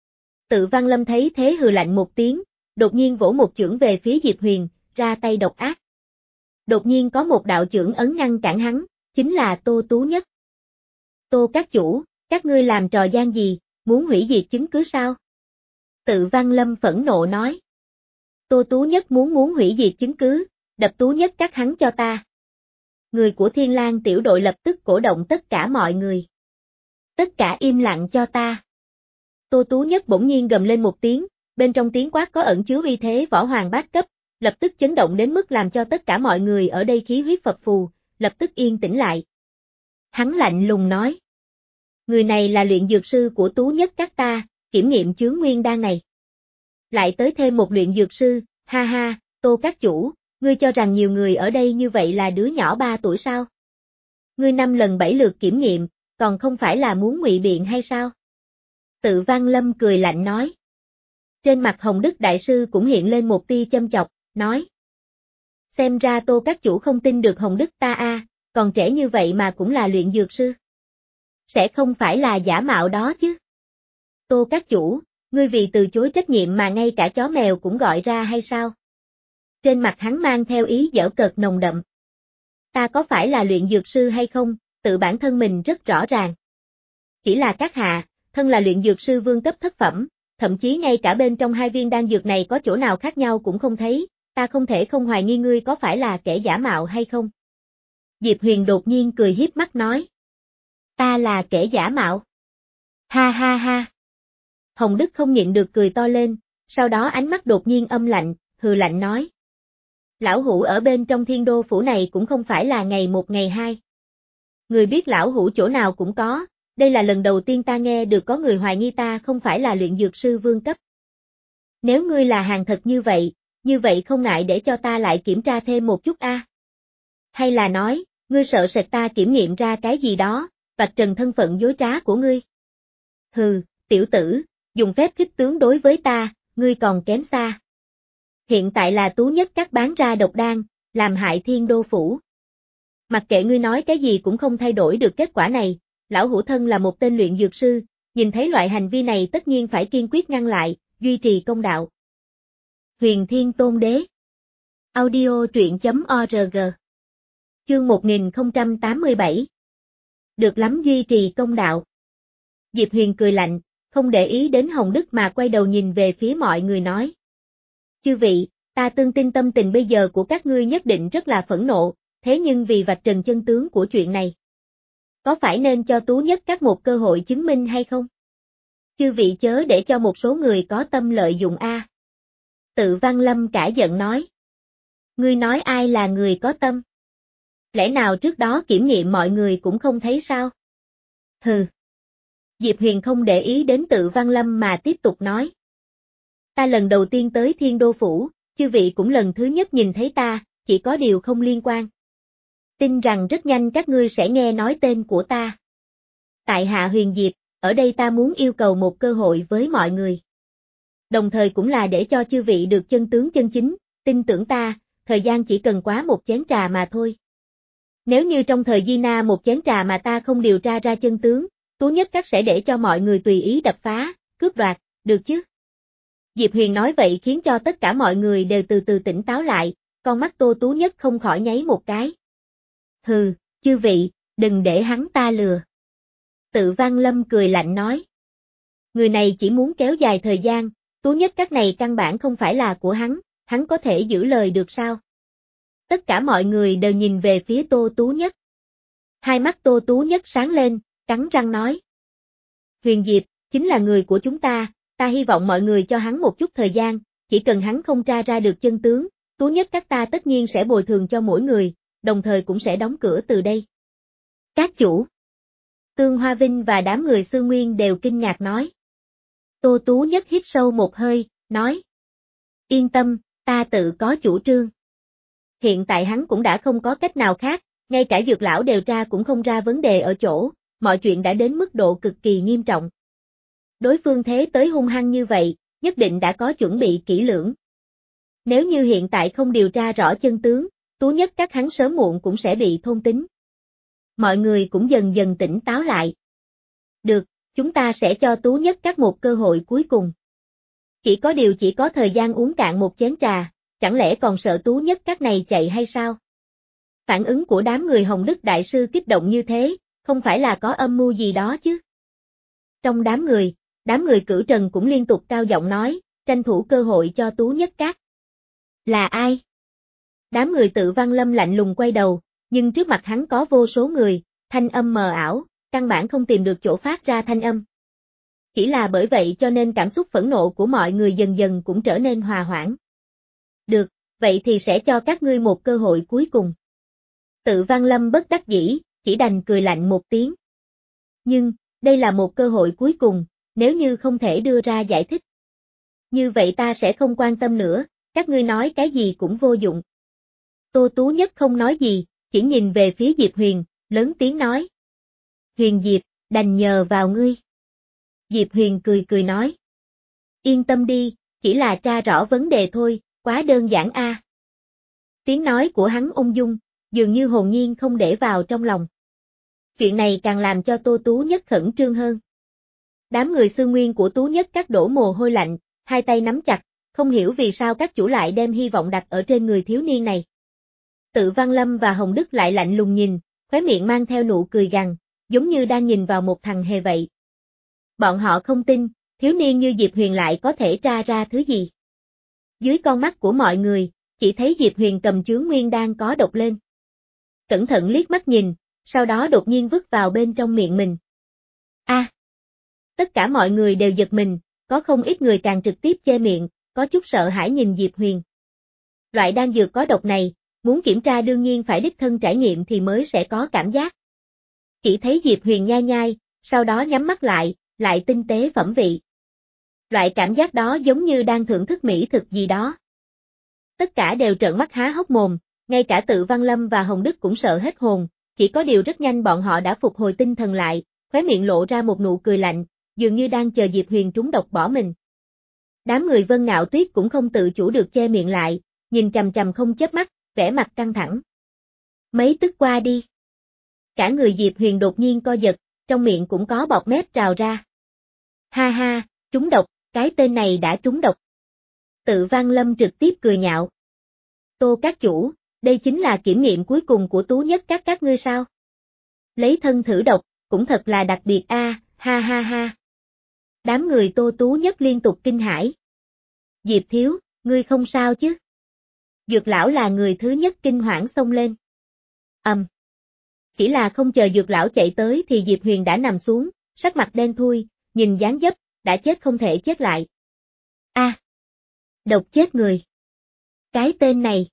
Tự Văn Lâm thấy thế hừ lạnh một tiếng, đột nhiên vỗ một chưởng về phía Diệp Huyền, ra tay độc ác. Đột nhiên có một đạo chưởng ấn ngăn cản hắn, chính là Tô Tú Nhất. Tô các chủ, các ngươi làm trò gian gì, muốn hủy diệt chứng cứ sao? Tự Văn Lâm phẫn nộ nói. Tô Tú Nhất muốn muốn hủy diệt chứng cứ, đập Tú Nhất Các hắn cho ta. Người của Thiên Lang tiểu đội lập tức cổ động tất cả mọi người. Tất cả im lặng cho ta. Tô Tú Nhất bỗng nhiên gầm lên một tiếng, bên trong tiếng quát có ẩn chứa uy thế võ hoàng bát cấp, lập tức chấn động đến mức làm cho tất cả mọi người ở đây khí huyết phập phù, lập tức yên tĩnh lại. Hắn lạnh lùng nói. Người này là luyện dược sư của Tú Nhất Các ta, kiểm nghiệm chướng nguyên đan này. Lại tới thêm một luyện dược sư, ha ha, Tô các chủ, ngươi cho rằng nhiều người ở đây như vậy là đứa nhỏ ba tuổi sao? Ngươi năm lần bảy lượt kiểm nghiệm, còn không phải là muốn ngụy biện hay sao? Tự Văn Lâm cười lạnh nói. Trên mặt Hồng Đức Đại Sư cũng hiện lên một tia châm chọc, nói. Xem ra Tô các chủ không tin được Hồng Đức ta a, còn trẻ như vậy mà cũng là luyện dược sư. Sẽ không phải là giả mạo đó chứ? Tô các chủ, ngươi vì từ chối trách nhiệm mà ngay cả chó mèo cũng gọi ra hay sao? Trên mặt hắn mang theo ý giễu cợt nồng đậm. Ta có phải là luyện dược sư hay không, tự bản thân mình rất rõ ràng. Chỉ là các hạ, thân là luyện dược sư vương cấp thất phẩm, thậm chí ngay cả bên trong hai viên đan dược này có chỗ nào khác nhau cũng không thấy, ta không thể không hoài nghi ngươi có phải là kẻ giả mạo hay không. Diệp Huyền đột nhiên cười hiếp mắt nói. Ta là kẻ giả mạo. Ha ha ha. Hồng Đức không nhịn được cười to lên, sau đó ánh mắt đột nhiên âm lạnh, hừ lạnh nói. Lão hủ ở bên trong Thiên Đô phủ này cũng không phải là ngày một ngày hai. Người biết lão hủ chỗ nào cũng có, đây là lần đầu tiên ta nghe được có người hoài nghi ta không phải là luyện dược sư vương cấp. Nếu ngươi là hàng thật như vậy, như vậy không ngại để cho ta lại kiểm tra thêm một chút a. À? Hay là nói, ngươi sợ sệt ta kiểm nghiệm ra cái gì đó, vạch trần thân phận dối trá của ngươi. Hừ, tiểu tử, dùng phép khích tướng đối với ta, ngươi còn kém xa. Hiện tại là Tú Nhất Các bán ra độc đan, làm hại Thiên Đô phủ. Mặc kệ ngươi nói cái gì cũng không thay đổi được kết quả này, lão hủ thân là một tên luyện dược sư, nhìn thấy loại hành vi này tất nhiên phải kiên quyết ngăn lại, duy trì công đạo. Huyền Thiên Tôn Đế. Audio truyện chấm org. Chương một nghìn không trăm tám mươi bảy. Được lắm, duy trì công đạo. Diệp Huyền cười lạnh, không để ý đến Hồng Đức mà quay đầu nhìn về phía mọi người nói. Chư vị, ta tương tin tâm tình bây giờ của các ngươi nhất định rất là phẫn nộ, thế nhưng vì vạch trần chân tướng của chuyện này, có phải nên cho Tú Nhất Các một cơ hội chứng minh hay không? Chư vị chớ để cho một số người có tâm lợi dụng a. À. Tự Văn Lâm cả giận nói. Ngươi nói ai là người có tâm? Lẽ nào trước đó kiểm nghiệm mọi người cũng không thấy sao? Hừ. Diệp Huyền không để ý đến Tự Văn Lâm mà tiếp tục nói. Ta lần đầu tiên tới Thiên Đô phủ, chư vị cũng lần thứ nhất nhìn thấy ta, chỉ có điều không liên quan. Tin rằng rất nhanh các ngươi sẽ nghe nói tên của ta. Tại hạ Huyền Diệp, ở đây ta muốn yêu cầu một cơ hội với mọi người. Đồng thời cũng là để cho chư vị được chân tướng chân chính, tin tưởng ta, thời gian chỉ cần quá một chén trà mà thôi. Nếu như trong thời Di Na một chén trà mà ta không điều tra ra chân tướng, Tú Nhất Các sẽ để cho mọi người tùy ý đập phá, cướp đoạt, được chứ? Diệp Huyền nói vậy khiến cho tất cả mọi người đều từ từ tỉnh táo lại, con mắt Tô Tú Nhất không khỏi nháy một cái. Hừ, chư vị, đừng để hắn ta lừa. Tự Văn Lâm cười lạnh nói. Người này chỉ muốn kéo dài thời gian, Tú Nhất Các này căn bản không phải là của hắn, hắn có thể giữ lời được sao? Tất cả mọi người đều nhìn về phía Tô Tú Nhất. Hai mắt Tô Tú Nhất sáng lên, cắn răng nói. Huyền Diệp, chính là người của chúng ta, ta hy vọng mọi người cho hắn một chút thời gian, chỉ cần hắn không tra ra được chân tướng, Tú Nhất Các ta tất nhiên sẽ bồi thường cho mỗi người, đồng thời cũng sẽ đóng cửa từ đây. Các chủ. Tương Hoa Vinh và đám người Sư Nguyên đều kinh ngạc nói. Tô Tú Nhất hít sâu một hơi, nói. Yên tâm, ta tự có chủ trương. Hiện tại hắn cũng đã không có cách nào khác, ngay cả Dược lão đều tra cũng không ra vấn đề ở chỗ, mọi chuyện đã đến mức độ cực kỳ nghiêm trọng. Đối phương thế tới hung hăng như vậy, nhất định đã có chuẩn bị kỹ lưỡng. Nếu như hiện tại không điều tra rõ chân tướng, Tú Nhất Các hắn sớm muộn cũng sẽ bị thôn tính. Mọi người cũng dần dần tỉnh táo lại. Được, chúng ta sẽ cho Tú Nhất Các một cơ hội cuối cùng. Chỉ có điều chỉ có thời gian uống cạn một chén trà, chẳng lẽ còn sợ Tú Nhất Các này chạy hay sao? Phản ứng của đám người Hồng Đức Đại Sư kích động như thế, không phải là có âm mưu gì đó chứ? Trong đám người, đám người Cửu Trần cũng liên tục cao giọng nói, tranh thủ cơ hội cho Tú Nhất Các. Là ai? Đám người Tự Văn Lâm lạnh lùng quay đầu, nhưng trước mặt hắn có vô số người, thanh âm mờ ảo, căn bản không tìm được chỗ phát ra thanh âm. Chỉ là bởi vậy cho nên cảm xúc phẫn nộ của mọi người dần dần cũng trở nên hòa hoãn. Được, vậy thì sẽ cho các ngươi một cơ hội cuối cùng. Tự Văn Lâm bất đắc dĩ, chỉ đành cười lạnh một tiếng. Nhưng, đây là một cơ hội cuối cùng, nếu như không thể đưa ra giải thích. Như vậy ta sẽ không quan tâm nữa, các ngươi nói cái gì cũng vô dụng. Tô Tú Nhất không nói gì, chỉ nhìn về phía Diệp Huyền, lớn tiếng nói. Huyền Diệp, đành nhờ vào ngươi. Diệp Huyền cười cười nói. Yên tâm đi, chỉ là tra rõ vấn đề thôi, quá đơn giản a. À. Tiếng nói của hắn ung dung, dường như hồn nhiên không để vào trong lòng. Chuyện này càng làm cho Tô Tú Nhất khẩn trương hơn. Đám người Sư Nguyên của Tú Nhất các đổ mồ hôi lạnh, hai tay nắm chặt, không hiểu vì sao các chủ lại đem hy vọng đặt ở trên người thiếu niên này. Tự Văn Lâm và Hồng Đức lại lạnh lùng nhìn, khóe miệng mang theo nụ cười gằn, giống như đang nhìn vào một thằng hề vậy. Bọn họ không tin, thiếu niên như Diệp Huyền lại có thể tra ra thứ gì. Dưới con mắt của mọi người, chỉ thấy Diệp Huyền cầm chướng nguyên đan có độc lên. Cẩn thận liếc mắt nhìn, sau đó đột nhiên vứt vào bên trong miệng mình. A! À, tất cả mọi người đều giật mình, có không ít người càng trực tiếp che miệng, có chút sợ hãi nhìn Diệp Huyền. Loại đan dược có độc này, muốn kiểm tra đương nhiên phải đích thân trải nghiệm thì mới sẽ có cảm giác. Chỉ thấy Diệp Huyền nhai nhai, sau đó nhắm mắt lại, lại tinh tế phẩm vị. Loại cảm giác đó giống như đang thưởng thức mỹ thực gì đó. Tất cả đều trợn mắt há hốc mồm, ngay cả Tự Văn Lâm và Hồng Đức cũng sợ hết hồn, chỉ có điều rất nhanh bọn họ đã phục hồi tinh thần lại, khóe miệng lộ ra một nụ cười lạnh, dường như đang chờ Diệp Huyền trúng độc bỏ mình. Đám người Vân Ngạo Tuyết cũng không tự chủ được che miệng lại, nhìn chằm chằm không chớp mắt, vẻ mặt căng thẳng. Mấy tức qua đi. Cả người Diệp Huyền đột nhiên co giật, trong miệng cũng có bọt mép trào ra. Ha ha, trúng độc, cái tên này đã trúng độc. Tự Văn Lâm trực tiếp cười nhạo. Tô các chủ, đây chính là kiểm nghiệm cuối cùng của Tú Nhất các các ngươi sao? Lấy thân thử độc, cũng thật là đặc biệt a, à, ha ha ha. Đám người Tô Tú Nhất liên tục kinh hãi. Diệp thiếu, ngươi không sao chứ? Dược lão là người thứ nhất kinh hoảng xông lên. Ầm. Um. Chỉ là không chờ dược lão chạy tới thì Diệp Huyền đã nằm xuống, sắc mặt đen thui, nhìn dáng dấp, đã chết không thể chết lại. A. À. Độc chết người. Cái tên này.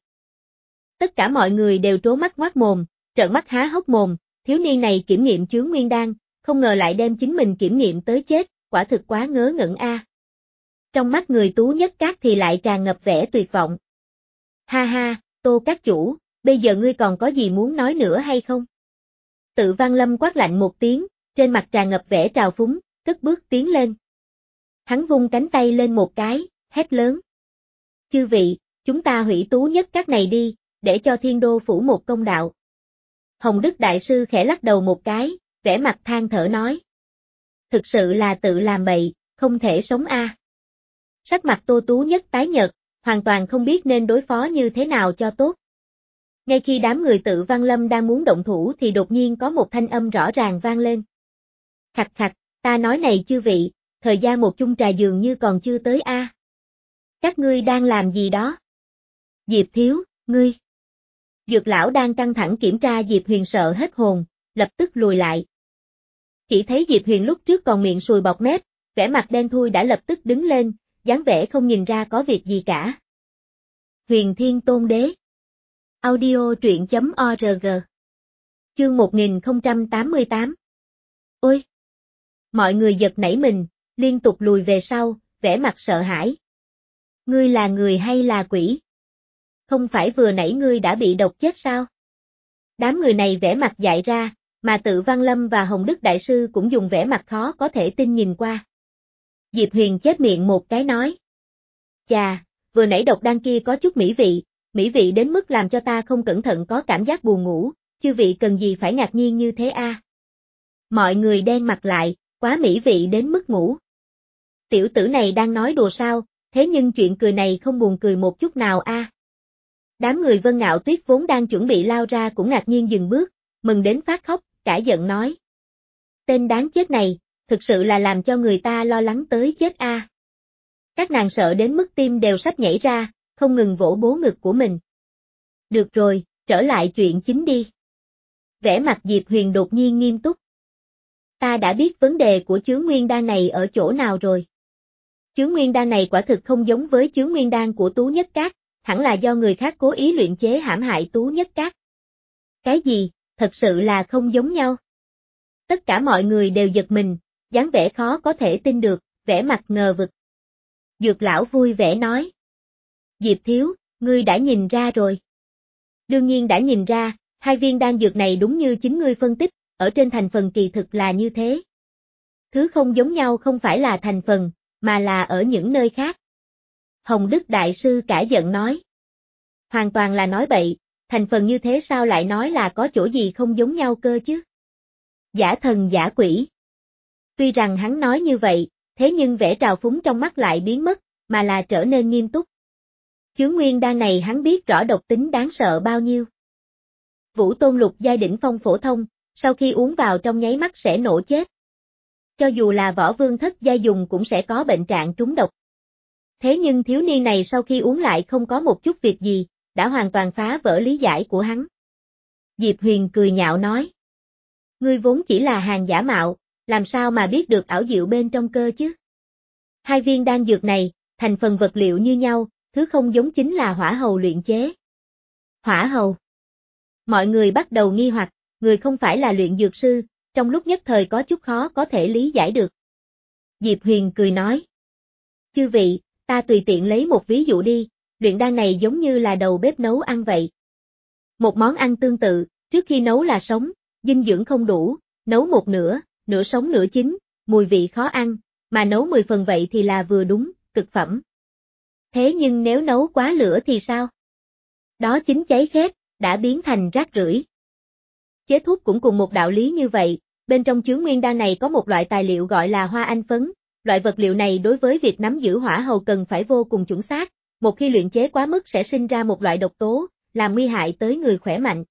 Tất cả mọi người đều trố mắt ngoác mồm, trợn mắt há hốc mồm, thiếu niên này kiểm nghiệm chướng nguyên đan, không ngờ lại đem chính mình kiểm nghiệm tới chết, quả thực quá ngớ ngẩn a. À. Trong mắt người Tú Nhất các thì lại tràn ngập vẻ tuyệt vọng. Ha ha, Tô các chủ, bây giờ ngươi còn có gì muốn nói nữa hay không? Tự Văn Lâm quát lạnh một tiếng, trên mặt tràn ngập vẻ trào phúng, cất bước tiến lên. Hắn vung cánh tay lên một cái, hét lớn. Chư vị, chúng ta hủy Tú Nhất các này đi, để cho Thiên Đô phủ một công đạo. Hồng Đức Đại Sư khẽ lắc đầu một cái, vẻ mặt than thở nói. Thực sự là tự làm bậy, không thể sống a. À. Sắc mặt Tô Tú Nhất tái nhợt, hoàn toàn không biết nên đối phó như thế nào cho tốt. Ngay khi đám người Tự Văn Lâm đang muốn động thủ thì đột nhiên có một thanh âm rõ ràng vang lên. Khạch khạch, ta nói này chư vị, thời gian một chung trà dường như còn chưa tới a. À. Các ngươi đang làm gì đó? Diệp thiếu, ngươi. Dược lão đang căng thẳng kiểm tra Diệp Huyền sợ hết hồn, lập tức lùi lại. Chỉ thấy Diệp Huyền lúc trước còn miệng sùi bọt mép, vẻ mặt đen thui đã lập tức đứng lên, dáng vẻ không nhìn ra có việc gì cả. Huyền Thiên Tôn Đế. Audio truyện chấm org. Chương một nghìn không trăm tám mươi tám. Ôi! Mọi người giật nảy mình, liên tục lùi về sau, vẻ mặt sợ hãi. Ngươi là người hay là quỷ? Không phải vừa nãy ngươi đã bị độc chết sao? Đám người này vẻ mặt dại ra, mà Tự Văn Lâm và Hồng Đức Đại Sư cũng dùng vẻ mặt khó có thể tin nhìn qua. Diệp Huyền chép miệng một cái nói. Chà, vừa nãy độc đan kia có chút mỹ vị, mỹ vị đến mức làm cho ta không cẩn thận có cảm giác buồn ngủ, chư vị cần gì phải ngạc nhiên như thế a? À? Mọi người đen mặt lại, quá mỹ vị đến mức ngủ. Tiểu tử này đang nói đùa sao, thế nhưng chuyện cười này không buồn cười một chút nào a. À? Đám người Vân Ngạo Tuyết vốn đang chuẩn bị lao ra cũng ngạc nhiên dừng bước, mừng đến phát khóc, cả giận nói. Tên đáng chết này, thực sự là làm cho người ta lo lắng tới chết a. À. Các nàng sợ đến mức tim đều sắp nhảy ra, không ngừng vỗ bố ngực của mình. Được rồi, trở lại chuyện chính đi. Vẻ mặt Diệp Huyền đột nhiên nghiêm túc. Ta đã biết vấn đề của chướng nguyên đan này ở chỗ nào rồi. Chướng nguyên đan này quả thực không giống với chướng nguyên đan của Tú Nhất Các, hẳn là do người khác cố ý luyện chế hãm hại Tú Nhất Các. Cái gì, thật sự là không giống nhau. Tất cả mọi người đều giật mình, dáng vẻ khó có thể tin được, vẻ mặt ngờ vực. Dược lão vui vẻ nói. Diệp thiếu, ngươi đã nhìn ra rồi. Đương nhiên đã nhìn ra, hai viên đan dược này đúng như chính ngươi phân tích, ở trên thành phần kỳ thực là như thế. Thứ không giống nhau không phải là thành phần, mà là ở những nơi khác. Hồng Đức Đại Sư cả giận nói. Hoàn toàn là nói bậy, thành phần như thế sao lại nói là có chỗ gì không giống nhau cơ chứ? Giả thần giả quỷ. Tuy rằng hắn nói như vậy, thế nhưng vẻ trào phúng trong mắt lại biến mất, mà là trở nên nghiêm túc. Chướng nguyên đan này hắn biết rõ độc tính đáng sợ bao nhiêu. Vũ Tôn lục giai đỉnh phong phổ thông, sau khi uống vào trong nháy mắt sẽ nổ chết. Cho dù là võ vương thất giai dùng cũng sẽ có bệnh trạng trúng độc. Thế nhưng thiếu niên này sau khi uống lại không có một chút việc gì, đã hoàn toàn phá vỡ lý giải của hắn. Diệp Huyền cười nhạo nói. Ngươi vốn chỉ là hàng giả mạo, làm sao mà biết được ảo diệu bên trong cơ chứ? Hai viên đan dược này, thành phần vật liệu như nhau, thứ không giống chính là hỏa hầu luyện chế. Hỏa hầu. Mọi người bắt đầu nghi hoặc, người không phải là luyện dược sư, trong lúc nhất thời có chút khó có thể lý giải được. Diệp Huyền cười nói. Chư vị, ta tùy tiện lấy một ví dụ đi, luyện đan này giống như là đầu bếp nấu ăn vậy. Một món ăn tương tự, trước khi nấu là sống, dinh dưỡng không đủ, nấu một nửa, nửa sống nửa chín, mùi vị khó ăn, mà nấu mười phần vậy thì là vừa đúng, cực phẩm. Thế nhưng nếu nấu quá lửa thì sao? Đó chính cháy khét, đã biến thành rác rưởi. Chế thuốc cũng cùng một đạo lý như vậy, bên trong chướng nguyên đan này có một loại tài liệu gọi là hoa anh phấn, loại vật liệu này đối với việc nắm giữ hỏa hầu cần phải vô cùng chuẩn xác, một khi luyện chế quá mức sẽ sinh ra một loại độc tố, làm nguy hại tới người khỏe mạnh.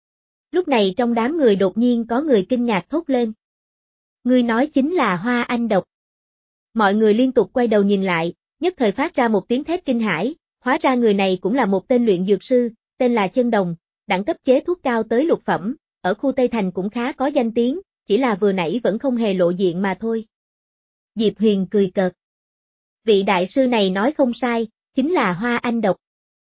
Lúc này trong đám người đột nhiên có người kinh ngạc thốt lên. Ngươi nói chính là hoa anh độc. Mọi người liên tục quay đầu nhìn lại, nhất thời phát ra một tiếng thét kinh hãi, hóa ra người này cũng là một tên luyện dược sư, tên là Chân Đồng, đẳng cấp chế thuốc cao tới lục phẩm, ở khu Tây Thành cũng khá có danh tiếng, chỉ là vừa nãy vẫn không hề lộ diện mà thôi. Diệp Huyền cười cợt. Vị đại sư này nói không sai, chính là hoa anh độc.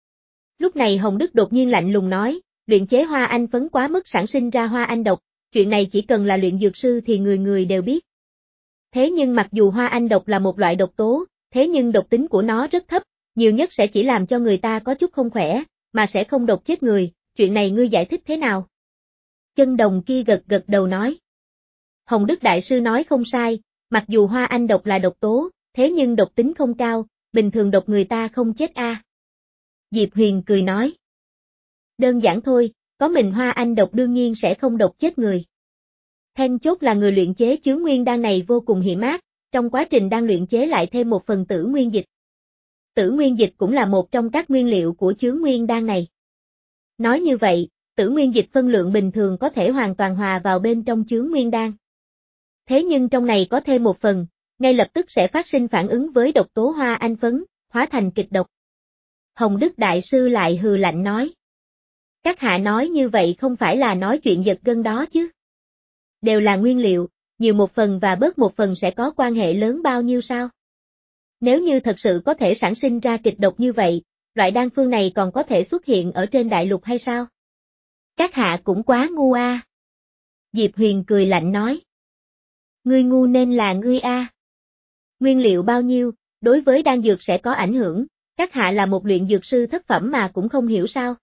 Lúc này Hồng Đức đột nhiên lạnh lùng nói, luyện chế hoa anh phấn quá mức sản sinh ra hoa anh độc, chuyện này chỉ cần là luyện dược sư thì người người đều biết. Thế nhưng mặc dù hoa anh độc là một loại độc tố, thế nhưng độc tính của nó rất thấp, nhiều nhất sẽ chỉ làm cho người ta có chút không khỏe, mà sẽ không độc chết người, chuyện này ngươi giải thích thế nào? Chân Đồng kia gật gật đầu nói. Hồng Đức Đại Sư nói không sai, mặc dù hoa anh độc là độc tố, thế nhưng độc tính không cao, bình thường độc người ta không chết a. À. Diệp Huyền cười nói. Đơn giản thôi, có mình hoa anh độc đương nhiên sẽ không độc chết người. Then chốt là người luyện chế chướng nguyên đan này vô cùng hiểm ác, trong quá trình đang luyện chế lại thêm một phần tử nguyên dịch. Tử nguyên dịch cũng là một trong các nguyên liệu của chướng nguyên đan này. Nói như vậy, tử nguyên dịch phân lượng bình thường có thể hoàn toàn hòa vào bên trong chướng nguyên đan. Thế nhưng trong này có thêm một phần, ngay lập tức sẽ phát sinh phản ứng với độc tố hoa anh phấn, hóa thành kịch độc. Hồng Đức Đại Sư lại hừ lạnh nói. Các hạ nói như vậy không phải là nói chuyện giật gân đó chứ. Đều là nguyên liệu, nhiều một phần và bớt một phần sẽ có quan hệ lớn bao nhiêu sao? Nếu như thật sự có thể sản sinh ra kịch độc như vậy, loại đan phương này còn có thể xuất hiện ở trên đại lục hay sao? Các hạ cũng quá ngu a. À. Diệp Huyền cười lạnh nói. Ngươi ngu nên là ngươi a. À. Nguyên liệu bao nhiêu, đối với đan dược sẽ có ảnh hưởng, các hạ là một luyện dược sư thất phẩm mà cũng không hiểu sao?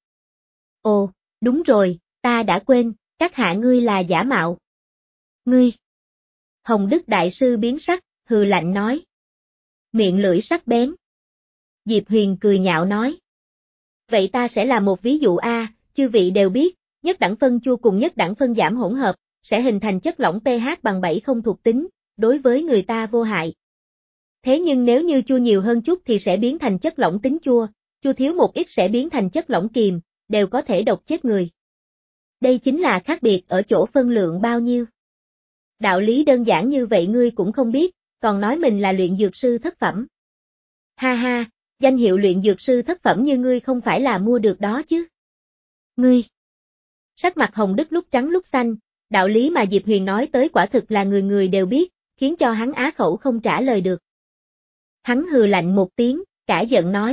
Ồ, đúng rồi, ta đã quên, các hạ ngươi là giả mạo. Ngươi. Hồng Đức Đại Sư biến sắc, hừ lạnh nói. Miệng lưỡi sắc bén. Diệp Huyền cười nhạo nói. Vậy ta sẽ là một ví dụ a, à, chư vị đều biết, nhất đẳng phân chua cùng nhất đẳng phân giảm hỗn hợp, sẽ hình thành chất lỏng pH bằng bảy không thuộc tính, đối với người ta vô hại. Thế nhưng nếu như chua nhiều hơn chút thì sẽ biến thành chất lỏng tính chua, chua thiếu một ít sẽ biến thành chất lỏng kiềm, đều có thể độc chết người. Đây chính là khác biệt ở chỗ phân lượng bao nhiêu. Đạo lý đơn giản như vậy ngươi cũng không biết, còn nói mình là luyện dược sư thất phẩm. Ha ha, danh hiệu luyện dược sư thất phẩm như ngươi không phải là mua được đó chứ. Ngươi. Sắc mặt Hồng Đức lúc trắng lúc xanh, đạo lý mà Diệp Huyền nói tới quả thực là người người đều biết, khiến cho hắn á khẩu không trả lời được. Hắn hừ lạnh một tiếng, cả giận nói.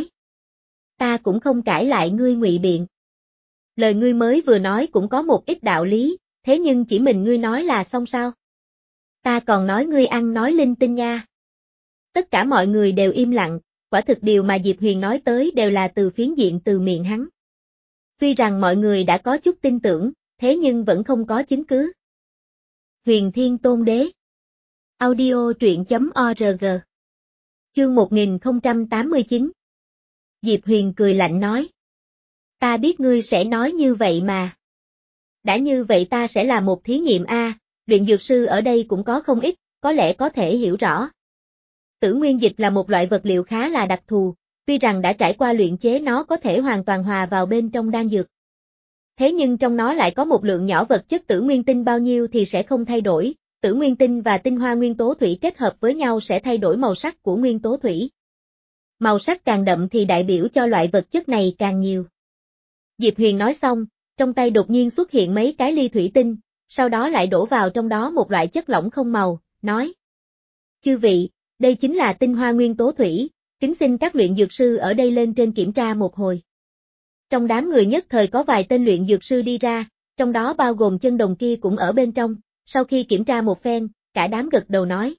Ta cũng không cãi lại ngươi ngụy biện. Lời ngươi mới vừa nói cũng có một ít đạo lý, thế nhưng chỉ mình ngươi nói là xong sao? Ta còn nói ngươi ăn nói linh tinh nha. Tất cả mọi người đều im lặng, quả thực điều mà Diệp Huyền nói tới đều là từ phiến diện từ miệng hắn. Tuy rằng mọi người đã có chút tin tưởng, thế nhưng vẫn không có chứng cứ. Huyền Thiên Tôn Đế. Audio truyện chấm org. Chương một nghìn không trăm tám mươi chín. Diệp Huyền cười lạnh nói. Ta biết ngươi sẽ nói như vậy mà. Đã như vậy ta sẽ làm một thí nghiệm a, luyện dược sư ở đây cũng có không ít, có lẽ có thể hiểu rõ. Tử nguyên dịch là một loại vật liệu khá là đặc thù, tuy rằng đã trải qua luyện chế nó có thể hoàn toàn hòa vào bên trong đan dược. Thế nhưng trong nó lại có một lượng nhỏ vật chất tử nguyên tinh bao nhiêu thì sẽ không thay đổi, tử nguyên tinh và tinh hoa nguyên tố thủy kết hợp với nhau sẽ thay đổi màu sắc của nguyên tố thủy. Màu sắc càng đậm thì đại biểu cho loại vật chất này càng nhiều. Diệp Huyền nói xong, trong tay đột nhiên xuất hiện mấy cái ly thủy tinh, sau đó lại đổ vào trong đó một loại chất lỏng không màu, nói. Chư vị, đây chính là tinh hoa nguyên tố thủy, kính xin các luyện dược sư ở đây lên trên kiểm tra một hồi. Trong đám người nhất thời có vài tên luyện dược sư đi ra, trong đó bao gồm chân đồng kia cũng ở bên trong, sau khi kiểm tra một phen, cả đám gật đầu nói.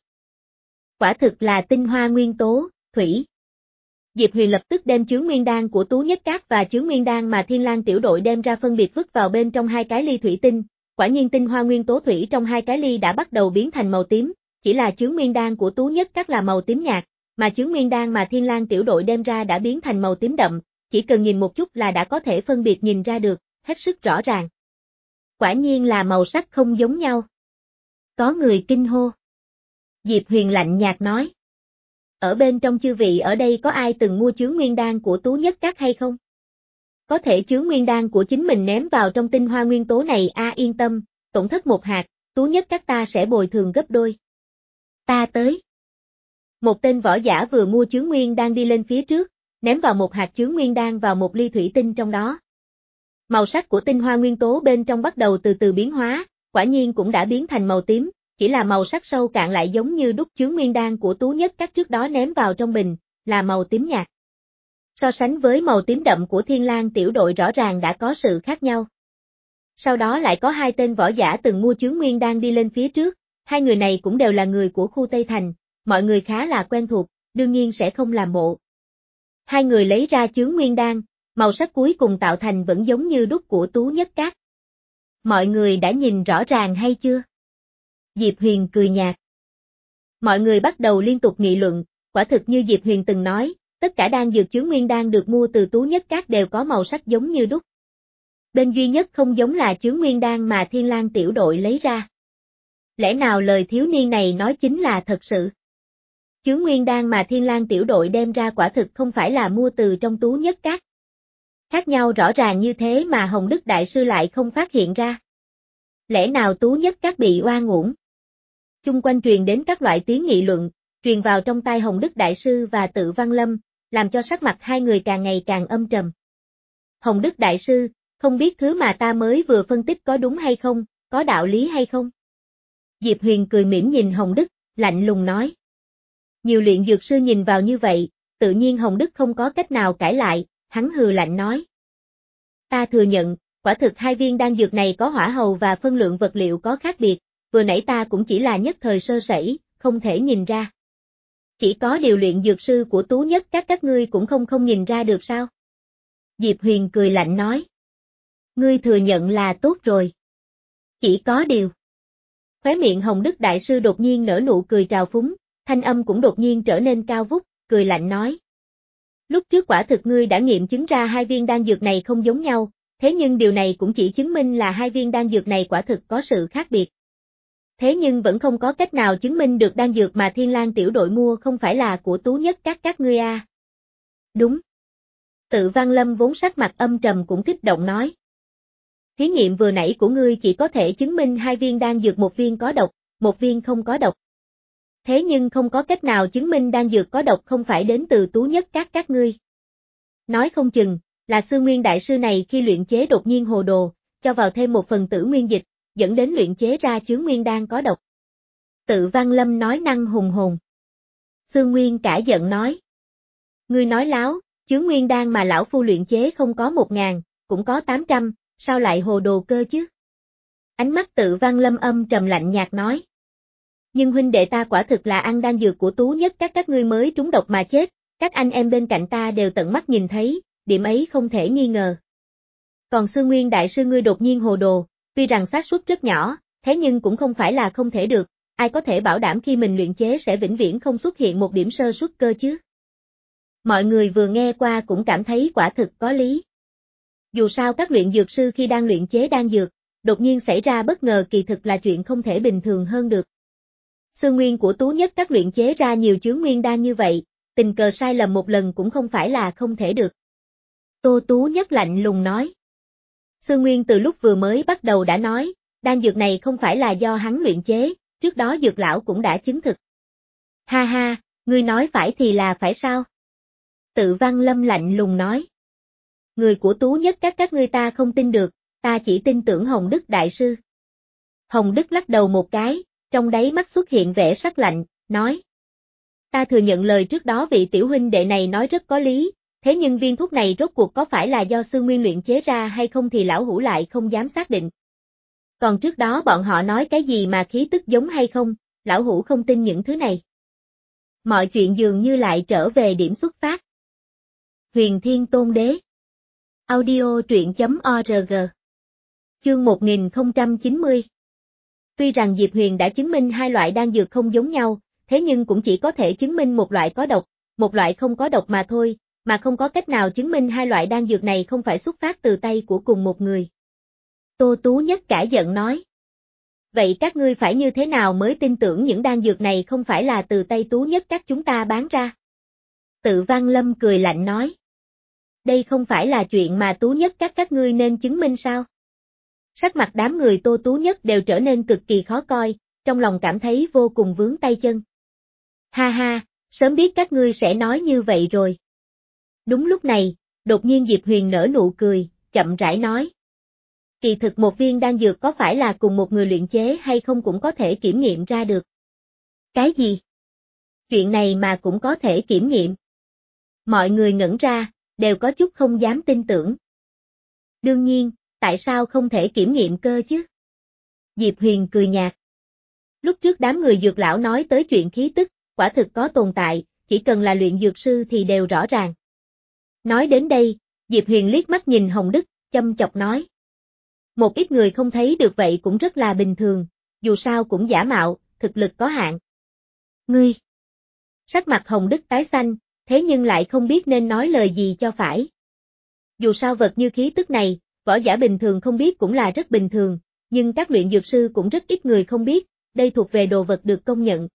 Quả thực là tinh hoa nguyên tố, thủy. Diệp Huyền lập tức đem chướng nguyên đan của Tú Nhất Cát và chướng nguyên đan mà Thiên Lang tiểu đội đem ra phân biệt vứt vào bên trong hai cái ly thủy tinh, quả nhiên tinh hoa nguyên tố thủy trong hai cái ly đã bắt đầu biến thành màu tím, chỉ là chướng nguyên đan của Tú Nhất Cát là màu tím nhạt, mà chướng nguyên đan mà Thiên Lang tiểu đội đem ra đã biến thành màu tím đậm, chỉ cần nhìn một chút là đã có thể phân biệt nhìn ra được, hết sức rõ ràng. Quả nhiên là màu sắc không giống nhau. Có người kinh hô. Diệp Huyền lạnh nhạt nói. Ở bên trong chư vị ở đây có ai từng mua chướng nguyên đan của Tú Nhất Cát hay không? Có thể chướng nguyên đan của chính mình ném vào trong tinh hoa nguyên tố này a yên tâm, tổn thất một hạt, Tú Nhất Cát ta sẽ bồi thường gấp đôi. Ta tới. Một tên võ giả vừa mua chướng nguyên đan đi lên phía trước, ném vào một hạt chướng nguyên đan vào một ly thủy tinh trong đó. Màu sắc của tinh hoa nguyên tố bên trong bắt đầu từ từ biến hóa, quả nhiên cũng đã biến thành màu tím, chỉ là màu sắc sâu cạn lại giống như đúc chướng nguyên đan của Tú Nhất Cát trước đó ném vào trong bình, là màu tím nhạt. So sánh với màu tím đậm của Thiên Lang tiểu đội rõ ràng đã có sự khác nhau. Sau đó lại có hai tên võ giả từng mua chướng nguyên đan đi lên phía trước, hai người này cũng đều là người của khu Tây Thành, mọi người khá là quen thuộc, đương nhiên sẽ không làm bộ. Hai người lấy ra chướng nguyên đan, màu sắc cuối cùng tạo thành vẫn giống như đúc của Tú Nhất Cát. Mọi người đã nhìn rõ ràng hay chưa? Diệp Huyền cười nhạt. Mọi người bắt đầu liên tục nghị luận, quả thực như Diệp Huyền từng nói, tất cả đan dược chướng nguyên đan được mua từ Tú Nhất Cát đều có màu sắc giống như đúc. Bên duy nhất không giống là chướng nguyên đan mà Thiên Lang tiểu đội lấy ra. Lẽ nào lời thiếu niên này nói chính là thật sự? Chướng nguyên đan mà Thiên Lang tiểu đội đem ra quả thực không phải là mua từ trong Tú Nhất Cát. Khác nhau rõ ràng như thế mà Hồng Đức Đại Sư lại không phát hiện ra. Lẽ nào Tú Nhất Cát bị oan uổng? Chung quanh truyền đến các loại tiếng nghị luận, truyền vào trong tai Hồng Đức Đại Sư và Tự Văn Lâm, làm cho sắc mặt hai người càng ngày càng âm trầm. Hồng Đức Đại Sư, không biết thứ mà ta mới vừa phân tích có đúng hay không, có đạo lý hay không? Diệp Huyền cười mỉm nhìn Hồng Đức, lạnh lùng nói. Nhiều luyện dược sư nhìn vào như vậy, tự nhiên Hồng Đức không có cách nào cãi lại, hắn hừ lạnh nói. Ta thừa nhận, quả thực hai viên đan dược này có hỏa hầu và phân lượng vật liệu có khác biệt, vừa nãy ta cũng chỉ là nhất thời sơ sẩy, không thể nhìn ra. Chỉ có điều luyện dược sư của Tú Nhất Cát các ngươi cũng không không nhìn ra được sao? Diệp Huyền cười lạnh nói. Ngươi thừa nhận là tốt rồi. Chỉ có điều. Khóe miệng Hồng Đức Đại Sư đột nhiên nở nụ cười trào phúng, thanh âm cũng đột nhiên trở nên cao vút, cười lạnh nói. Lúc trước quả thực ngươi đã nghiệm chứng ra hai viên đan dược này không giống nhau, thế nhưng điều này cũng chỉ chứng minh là hai viên đan dược này quả thực có sự khác biệt. Thế nhưng vẫn không có cách nào chứng minh được đan dược mà Thiên Lang tiểu đội mua không phải là của Tú Nhất Cát các ngươi a. À. Đúng. Tự Văn Lâm vốn sắc mặt âm trầm cũng kích động nói. Thí nghiệm vừa nãy của ngươi chỉ có thể chứng minh hai viên đan dược một viên có độc, một viên không có độc. Thế nhưng không có cách nào chứng minh đan dược có độc không phải đến từ Tú Nhất Cát các ngươi. Nói không chừng, là Sư Nguyên Đại Sư này khi luyện chế đột nhiên hồ đồ, cho vào thêm một phần tử nguyên dịch, dẫn đến luyện chế ra chướng nguyên đan có độc. Tự Văn Lâm nói năng hùng hồn. Sư Nguyên cả giận nói. Ngươi nói láo, chướng nguyên đan mà lão phu luyện chế không có một ngàn, cũng có tám trăm, sao lại hồ đồ cơ chứ? Ánh mắt Tự Văn Lâm âm trầm lạnh nhạt nói. Nhưng huynh đệ ta quả thực là ăn đan dược của Tú Nhất các các ngươi mới trúng độc mà chết, các anh em bên cạnh ta đều tận mắt nhìn thấy, điểm ấy không thể nghi ngờ. Còn Sư Nguyên đại sư ngươi đột nhiên hồ đồ, tuy rằng xác suất rất nhỏ, thế nhưng cũng không phải là không thể được, ai có thể bảo đảm khi mình luyện chế sẽ vĩnh viễn không xuất hiện một điểm sơ suất cơ chứ. Mọi người vừa nghe qua cũng cảm thấy quả thực có lý. Dù sao các luyện dược sư khi đang luyện chế đan dược, đột nhiên xảy ra bất ngờ kỳ thực là chuyện không thể bình thường hơn được. Sư nguyên của Tú Nhất các luyện chế ra nhiều chướng nguyên đan như vậy, tình cờ sai lầm một lần cũng không phải là không thể được. Tô Tú Nhất lạnh lùng nói. Sư nguyên từ lúc vừa mới bắt đầu đã nói, đan dược này không phải là do hắn luyện chế, trước đó dược lão cũng đã chứng thực. Ha ha, ngươi nói phải thì là phải sao? Tự Văn Lâm lạnh lùng nói. Người của Tú Nhất các các ngươi ta không tin được, ta chỉ tin tưởng Hồng Đức đại sư. Hồng Đức lắc đầu một cái, trong đáy mắt xuất hiện vẻ sắc lạnh, nói. Ta thừa nhận lời trước đó vị tiểu huynh đệ này nói rất có lý, thế nhưng viên thuốc này rốt cuộc có phải là do sư nguyên luyện chế ra hay không thì lão hủ lại không dám xác định. Còn trước đó bọn họ nói cái gì mà khí tức giống hay không, lão hủ không tin những thứ này. Mọi chuyện dường như lại trở về điểm xuất phát. Huyền Thiên Tôn Đế. Audio truyện chấm org. Chương một nghìn không trăm chín mươi. Tuy rằng Diệp Huyền đã chứng minh hai loại đan dược không giống nhau, thế nhưng cũng chỉ có thể chứng minh một loại có độc, một loại không có độc mà thôi, mà không có cách nào chứng minh hai loại đan dược này không phải xuất phát từ tay của cùng một người. Tô Tú Nhất cả giận nói. Vậy các ngươi phải như thế nào mới tin tưởng những đan dược này không phải là từ tay Tú Nhất các chúng ta bán ra? Tự Văn Lâm cười lạnh nói. Đây không phải là chuyện mà Tú Nhất các các ngươi nên chứng minh sao? Sắc mặt đám người Tô Tú Nhất đều trở nên cực kỳ khó coi, trong lòng cảm thấy vô cùng vướng tay chân. Ha ha, sớm biết các ngươi sẽ nói như vậy rồi. Đúng lúc này, đột nhiên Diệp Huyền nở nụ cười, chậm rãi nói. Kỳ thực một viên đan dược có phải là cùng một người luyện chế hay không cũng có thể kiểm nghiệm ra được. Cái gì? Chuyện này mà cũng có thể kiểm nghiệm. Mọi người ngẩn ra, đều có chút không dám tin tưởng. Đương nhiên, tại sao không thể kiểm nghiệm cơ chứ? Diệp Huyền cười nhạt. Lúc trước đám người dược lão nói tới chuyện khí tức, quả thực có tồn tại, chỉ cần là luyện dược sư thì đều rõ ràng. Nói đến đây, Diệp Huyền liếc mắt nhìn Hồng Đức, châm chọc nói. Một ít người không thấy được vậy cũng rất là bình thường, dù sao cũng giả mạo, thực lực có hạn. Ngươi! Sắc mặt Hồng Đức tái xanh, thế nhưng lại không biết nên nói lời gì cho phải. Dù sao vật như khí tức này, võ giả bình thường không biết cũng là rất bình thường, nhưng các luyện dược sư cũng rất ít người không biết, đây thuộc về đồ vật được công nhận.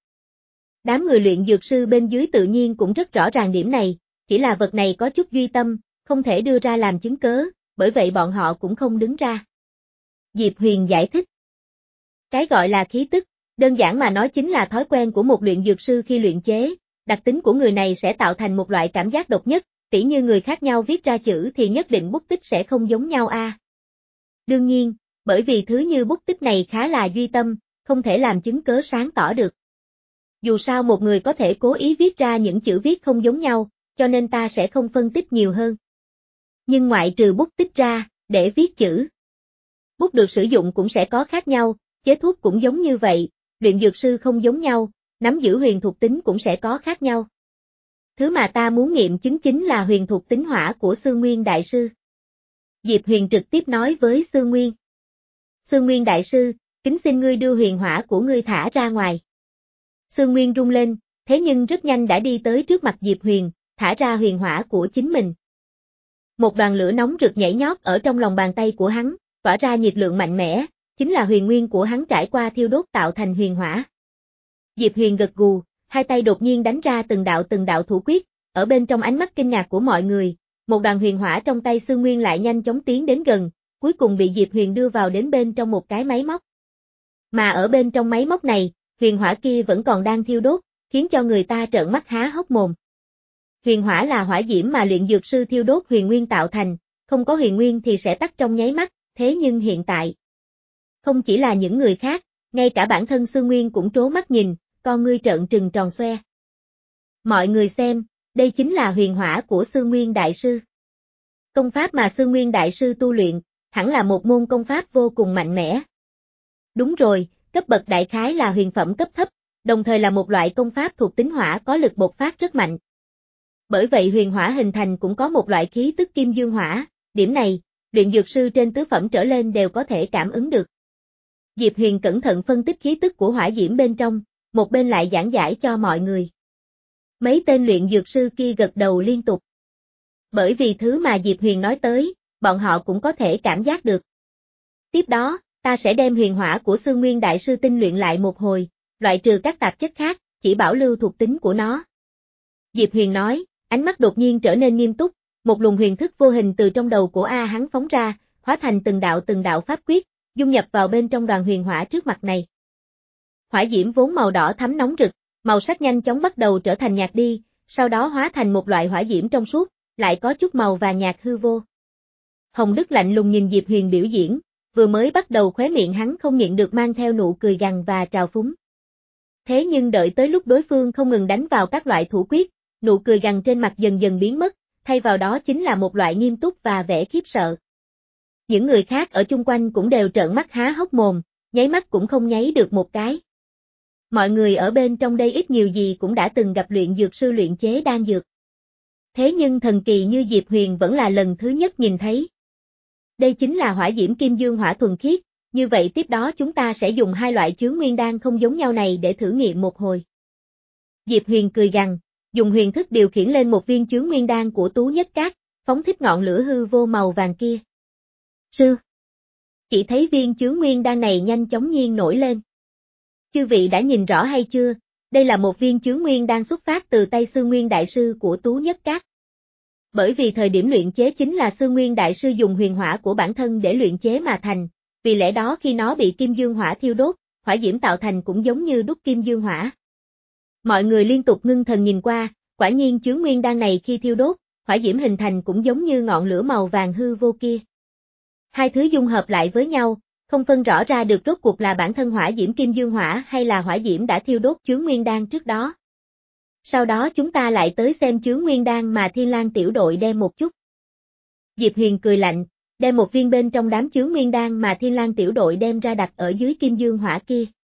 Đám người luyện dược sư bên dưới tự nhiên cũng rất rõ ràng điểm này, chỉ là vật này có chút duy tâm, không thể đưa ra làm chứng cớ, bởi vậy bọn họ cũng không đứng ra. Diệp Huyền giải thích. Cái gọi là khí tức, đơn giản mà nói chính là thói quen của một luyện dược sư khi luyện chế, đặc tính của người này sẽ tạo thành một loại cảm giác độc nhất, tỉ như người khác nhau viết ra chữ thì nhất định bút tích sẽ không giống nhau a. À. Đương nhiên, bởi vì thứ như bút tích này khá là duy tâm, không thể làm chứng cớ sáng tỏ được. Dù sao một người có thể cố ý viết ra những chữ viết không giống nhau, cho nên ta sẽ không phân tích nhiều hơn. Nhưng ngoại trừ bút tích ra, để viết chữ, bút được sử dụng cũng sẽ có khác nhau, chế thuốc cũng giống như vậy, luyện dược sư không giống nhau, nắm giữ huyền thuộc tính cũng sẽ có khác nhau. Thứ mà ta muốn nghiệm chứng chính là huyền thuộc tính hỏa của Sư Nguyên đại sư. Diệp Huyền trực tiếp nói với Sư Nguyên. Sư Nguyên đại sư, kính xin ngươi đưa huyền hỏa của ngươi thả ra ngoài. Sư Nguyên rung lên, thế nhưng rất nhanh đã đi tới trước mặt Diệp Huyền, thả ra huyền hỏa của chính mình. Một đoàn lửa nóng rực nhảy nhót ở trong lòng bàn tay của hắn, tỏa ra nhiệt lượng mạnh mẽ, chính là huyền nguyên của hắn trải qua thiêu đốt tạo thành huyền hỏa. Diệp Huyền gật gù, hai tay đột nhiên đánh ra từng đạo từng đạo thủ quyết, ở bên trong ánh mắt kinh ngạc của mọi người, một đoàn huyền hỏa trong tay Sư Nguyên lại nhanh chóng tiến đến gần, cuối cùng bị Diệp Huyền đưa vào đến bên trong một cái máy móc. Mà ở bên trong máy móc này, huyền hỏa kia vẫn còn đang thiêu đốt, khiến cho người ta trợn mắt há hốc mồm. Huyền hỏa là hỏa diễm mà luyện dược sư thiêu đốt huyền nguyên tạo thành, không có huyền nguyên thì sẽ tắt trong nháy mắt, thế nhưng hiện tại, không chỉ là những người khác, ngay cả bản thân Sư Nguyên cũng trố mắt nhìn, con ngươi trợn trừng tròn xoe. Mọi người xem, đây chính là huyền hỏa của Sư Nguyên đại sư. Công pháp mà Sư Nguyên đại sư tu luyện, hẳn là một môn công pháp vô cùng mạnh mẽ. Đúng rồi, cấp bậc đại khái là huyền phẩm cấp thấp, đồng thời là một loại công pháp thuộc tính hỏa có lực bộc phát rất mạnh. Bởi vậy huyền hỏa hình thành cũng có một loại khí tức kim dương hỏa, điểm này, luyện dược sư trên tứ phẩm trở lên đều có thể cảm ứng được. Diệp Huyền cẩn thận phân tích khí tức của hỏa diễm bên trong, một bên lại giảng giải cho mọi người. Mấy tên luyện dược sư kia gật đầu liên tục. Bởi vì thứ mà Diệp Huyền nói tới, bọn họ cũng có thể cảm giác được. Tiếp đó, ta sẽ đem huyền hỏa của Sư Nguyên Đại Sư tinh luyện lại một hồi, loại trừ các tạp chất khác, chỉ bảo lưu thuộc tính của nó. Diệp Huyền nói, ánh mắt đột nhiên trở nên nghiêm túc, một luồng huyền thức vô hình từ trong đầu của A hắn phóng ra, hóa thành từng đạo từng đạo pháp quyết, dung nhập vào bên trong đoàn huyền hỏa trước mặt này. Hỏa diễm vốn màu đỏ thắm nóng rực, màu sắc nhanh chóng bắt đầu trở thành nhạt đi, sau đó hóa thành một loại hỏa diễm trong suốt, lại có chút màu vàng nhạt hư vô. Hồng Đức lạnh lùng nhìn Diệp Huyền biểu diễn, vừa mới bắt đầu khóe miệng hắn không nhịn được mang theo nụ cười gằn và trào phúng. Thế nhưng đợi tới lúc đối phương không ngừng đánh vào các loại thủ quyết, nụ cười gằn trên mặt dần dần biến mất, thay vào đó chính là một loại nghiêm túc và vẻ khiếp sợ. Những người khác ở chung quanh cũng đều trợn mắt há hốc mồm, nháy mắt cũng không nháy được một cái. Mọi người ở bên trong đây ít nhiều gì cũng đã từng gặp luyện dược sư luyện chế đan dược. Thế nhưng thần kỳ như Diệp Huyền vẫn là lần thứ nhất nhìn thấy. Đây chính là hỏa diễm kim dương hỏa thuần khiết, như vậy tiếp đó chúng ta sẽ dùng hai loại chướng nguyên đan không giống nhau này để thử nghiệm một hồi. Diệp Huyền cười gằn, dùng huyền thức điều khiển lên một viên chướng nguyên đan của Tú Nhất Các, phóng thích ngọn lửa hư vô màu vàng kia. Sư. Chỉ thấy viên chướng nguyên đan này nhanh chóng nhiên nổi lên. Chư vị đã nhìn rõ hay chưa, đây là một viên chướng nguyên đan xuất phát từ tay Sư Nguyên Đại Sư của Tú Nhất Các. Bởi vì thời điểm luyện chế chính là Sư Nguyên Đại Sư dùng huyền hỏa của bản thân để luyện chế mà thành, vì lẽ đó khi nó bị kim dương hỏa thiêu đốt, hỏa diễm tạo thành cũng giống như đúc kim dương hỏa. Mọi người liên tục ngưng thần nhìn qua, quả nhiên chướng nguyên đan này khi thiêu đốt, hỏa diễm hình thành cũng giống như ngọn lửa màu vàng hư vô kia. Hai thứ dung hợp lại với nhau, không phân rõ ra được rốt cuộc là bản thân hỏa diễm kim dương hỏa hay là hỏa diễm đã thiêu đốt chướng nguyên đan trước đó. Sau đó chúng ta lại tới xem chướng nguyên đan mà Thiên Lang tiểu đội đem một chút. Diệp Huyền cười lạnh, đem một viên bên trong đám chướng nguyên đan mà Thiên Lang tiểu đội đem ra đặt ở dưới kim dương hỏa kia.